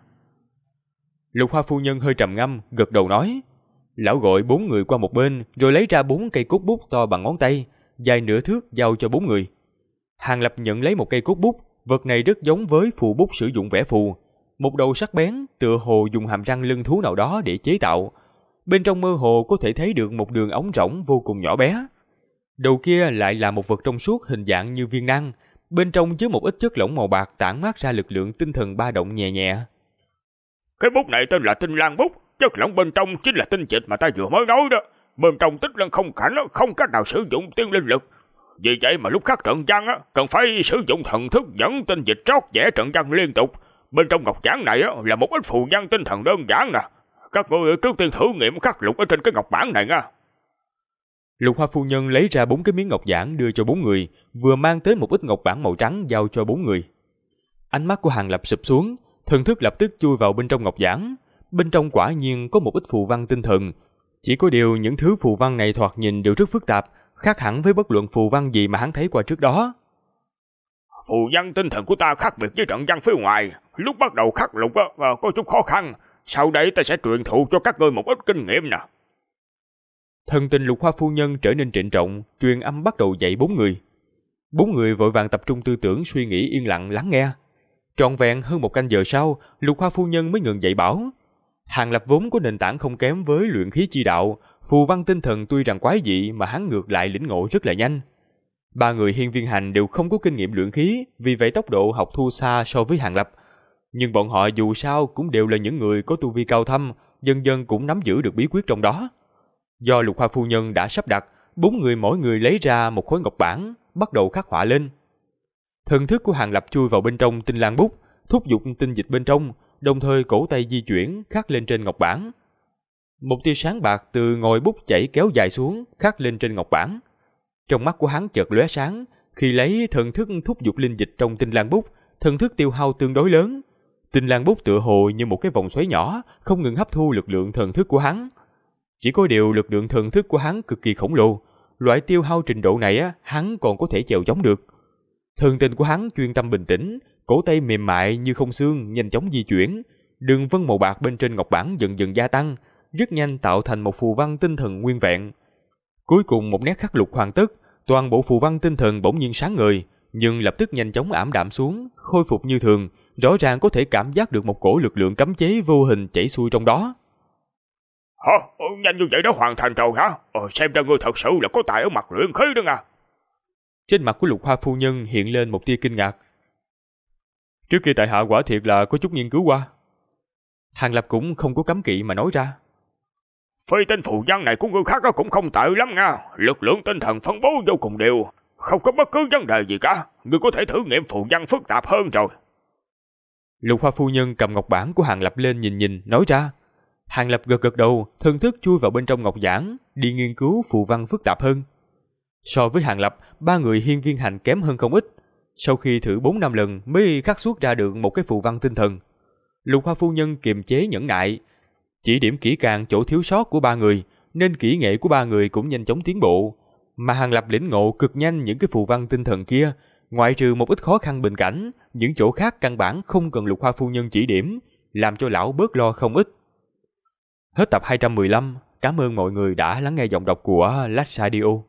Lục Hoa phu nhân hơi trầm ngâm, gật đầu nói. Lão gọi 4 người qua một bên, rồi lấy ra 4 cây cốt bút to bằng ngón tay, dài nửa thước giao cho 4 người. Hàng Lập nhận lấy một cây cốt bút, vật này rất giống với phù bút sử dụng vẽ phù. Một đầu sắc bén, tựa hồ dùng hàm răng lân thú nào đó để chế tạo. Bên trong mơ hồ có thể thấy được một đường ống rỗng vô cùng nhỏ bé. Đầu kia lại là một vật trong suốt hình dạng như viên nang, bên trong chứa một ít chất lỏng màu bạc tản mát ra lực lượng tinh thần ba động nhẹ nhẹ. Cái bút này tên là Tinh Lan bút, chất lỏng bên trong chính là tinh dịch mà ta vừa mới nói đó. Bên trong Tích Lân Không Cảnh không cách nào sử dụng tiên linh lực. Vì vậy mà lúc khắc trận văn cần phải sử dụng thần thức dẫn tinh dịch trót vẽ trận văn liên tục. Bên trong ngọc giản này là một ít phù văn tinh thần đơn giản nè. Các ngươi trước tiên thử nghiệm khắc lục ở trên cái ngọc bản này nha. Lục Hoa phu nhân lấy ra 4 cái miếng ngọc giản đưa cho 4 người, vừa mang tới một ít ngọc bản màu trắng giao cho 4 người. Ánh mắt của Hàng Lập sụp xuống, thần thức lập tức chui vào bên trong ngọc giản. Bên trong quả nhiên có một ít phù văn tinh thần. Chỉ có điều những thứ phù văn này thoạt nhìn đều rất phức tạp, khác hẳn với bất luận phù văn gì mà hắn thấy qua trước đó. Phù văn tinh thần của ta khác biệt với trận văn phía ngoài. Lúc bắt đầu khắc lục có chút khó khăn. Sau đây ta sẽ truyền thụ cho các ngươi một ít kinh nghiệm nè. Thần tình Lục Hoa phu nhân trở nên trịnh trọng, truyền âm bắt đầu dạy 4 người. 4 người vội vàng tập trung tư tưởng suy nghĩ yên lặng lắng nghe. Trọn vẹn hơn 1 canh giờ sau, Lục Hoa phu nhân mới ngừng dạy bảo. Hàng Lập vốn có nền tảng không kém với luyện khí chi đạo, phù văn tinh thần tuy rằng quái dị mà hắn ngược lại lĩnh ngộ rất là nhanh. 3 người Hiên Viên Hành đều không có kinh nghiệm luyện khí, vì vậy tốc độ học thua xa so với Hàng Lập. Nhưng bọn họ dù sao cũng đều là những người có tu vi cao thâm, dần dần cũng nắm giữ được bí quyết trong đó. Do Lục Hoa phu nhân đã sắp đặt, 4 người mỗi người lấy ra một khối ngọc bản, bắt đầu khắc họa lên. Thần thức của Hàng Lập chui vào bên trong Tinh Lan bút, thúc giục tinh dịch bên trong, đồng thời cổ tay di chuyển khắc lên trên ngọc bản. Một tia sáng bạc từ ngòi bút chảy kéo dài xuống, khắc lên trên ngọc bản. Trong mắt của hắn chợt lóe sáng, khi lấy thần thức thúc giục linh dịch trong Tinh Lan bút, thần thức tiêu hao tương đối lớn. Tinh Lan bút tựa hồ như một cái vòng xoáy nhỏ, không ngừng hấp thu lực lượng thần thức của hắn. Chỉ có điều lực lượng thần thức của hắn cực kỳ khổng lồ, loại tiêu hao trình độ này hắn còn có thể chèo chống được. Thần tình của hắn chuyên tâm bình tĩnh, cổ tay mềm mại như không xương nhanh chóng di chuyển, đường vân màu bạc bên trên ngọc bản dần dần gia tăng, rất nhanh tạo thành một phù văn tinh thần nguyên vẹn. Cuối cùng một nét khắc lục hoàn tất, toàn bộ phù văn tinh thần bỗng nhiên sáng ngời, nhưng lập tức nhanh chóng ảm đạm xuống, khôi phục như thường, rõ ràng có thể cảm giác được một cổ lực lượng cấm chế vô hình chảy xuôi trong đó. Hả? Nhanh như vậy đã hoàn thành rồi hả? Xem ra ngươi thật sự là có tài ở mặt luyện khí đó nha. Trên mặt của Lục Hoa phu nhân hiện lên một tia kinh ngạc. Trước kia tại hạ quả thiệt là có chút nghiên cứu qua. Hàng Lập cũng không có cấm kỵ mà nói ra. Phi tinh phù văn này của ngươi khác cũng không tệ lắm nha. Lực lượng tinh thần phân bố vô cùng đều, không có bất cứ vấn đề gì cả. Ngươi có thể thử nghiệm phù văn phức tạp hơn rồi. Lục Hoa phu nhân cầm ngọc bản của Hàng Lập lên nhìn nói ra. Hàng Lập gật đầu, thần thức chui vào bên trong ngọc giản, đi nghiên cứu phù văn phức tạp hơn. So với Hàng Lập, 3 người Hiên Viên Hành kém hơn không ít. Sau khi thử 4-5 lần mới khắc xuất ra được một cái phù văn tinh thần. Lục Hoa phu nhân kiềm chế nhẫn nại, chỉ điểm kỹ càng chỗ thiếu sót của 3 người, nên kỹ nghệ của ba người cũng nhanh chóng tiến bộ. Mà Hàng Lập lĩnh ngộ cực nhanh những cái phù văn tinh thần kia, ngoại trừ một ít khó khăn bình cảnh, những chỗ khác căn bản không cần Lục Hoa phu nhân chỉ điểm, làm cho lão bớt lo không ít. Hết tập 215, cảm ơn mọi người đã lắng nghe giọng đọc của Lách Radio.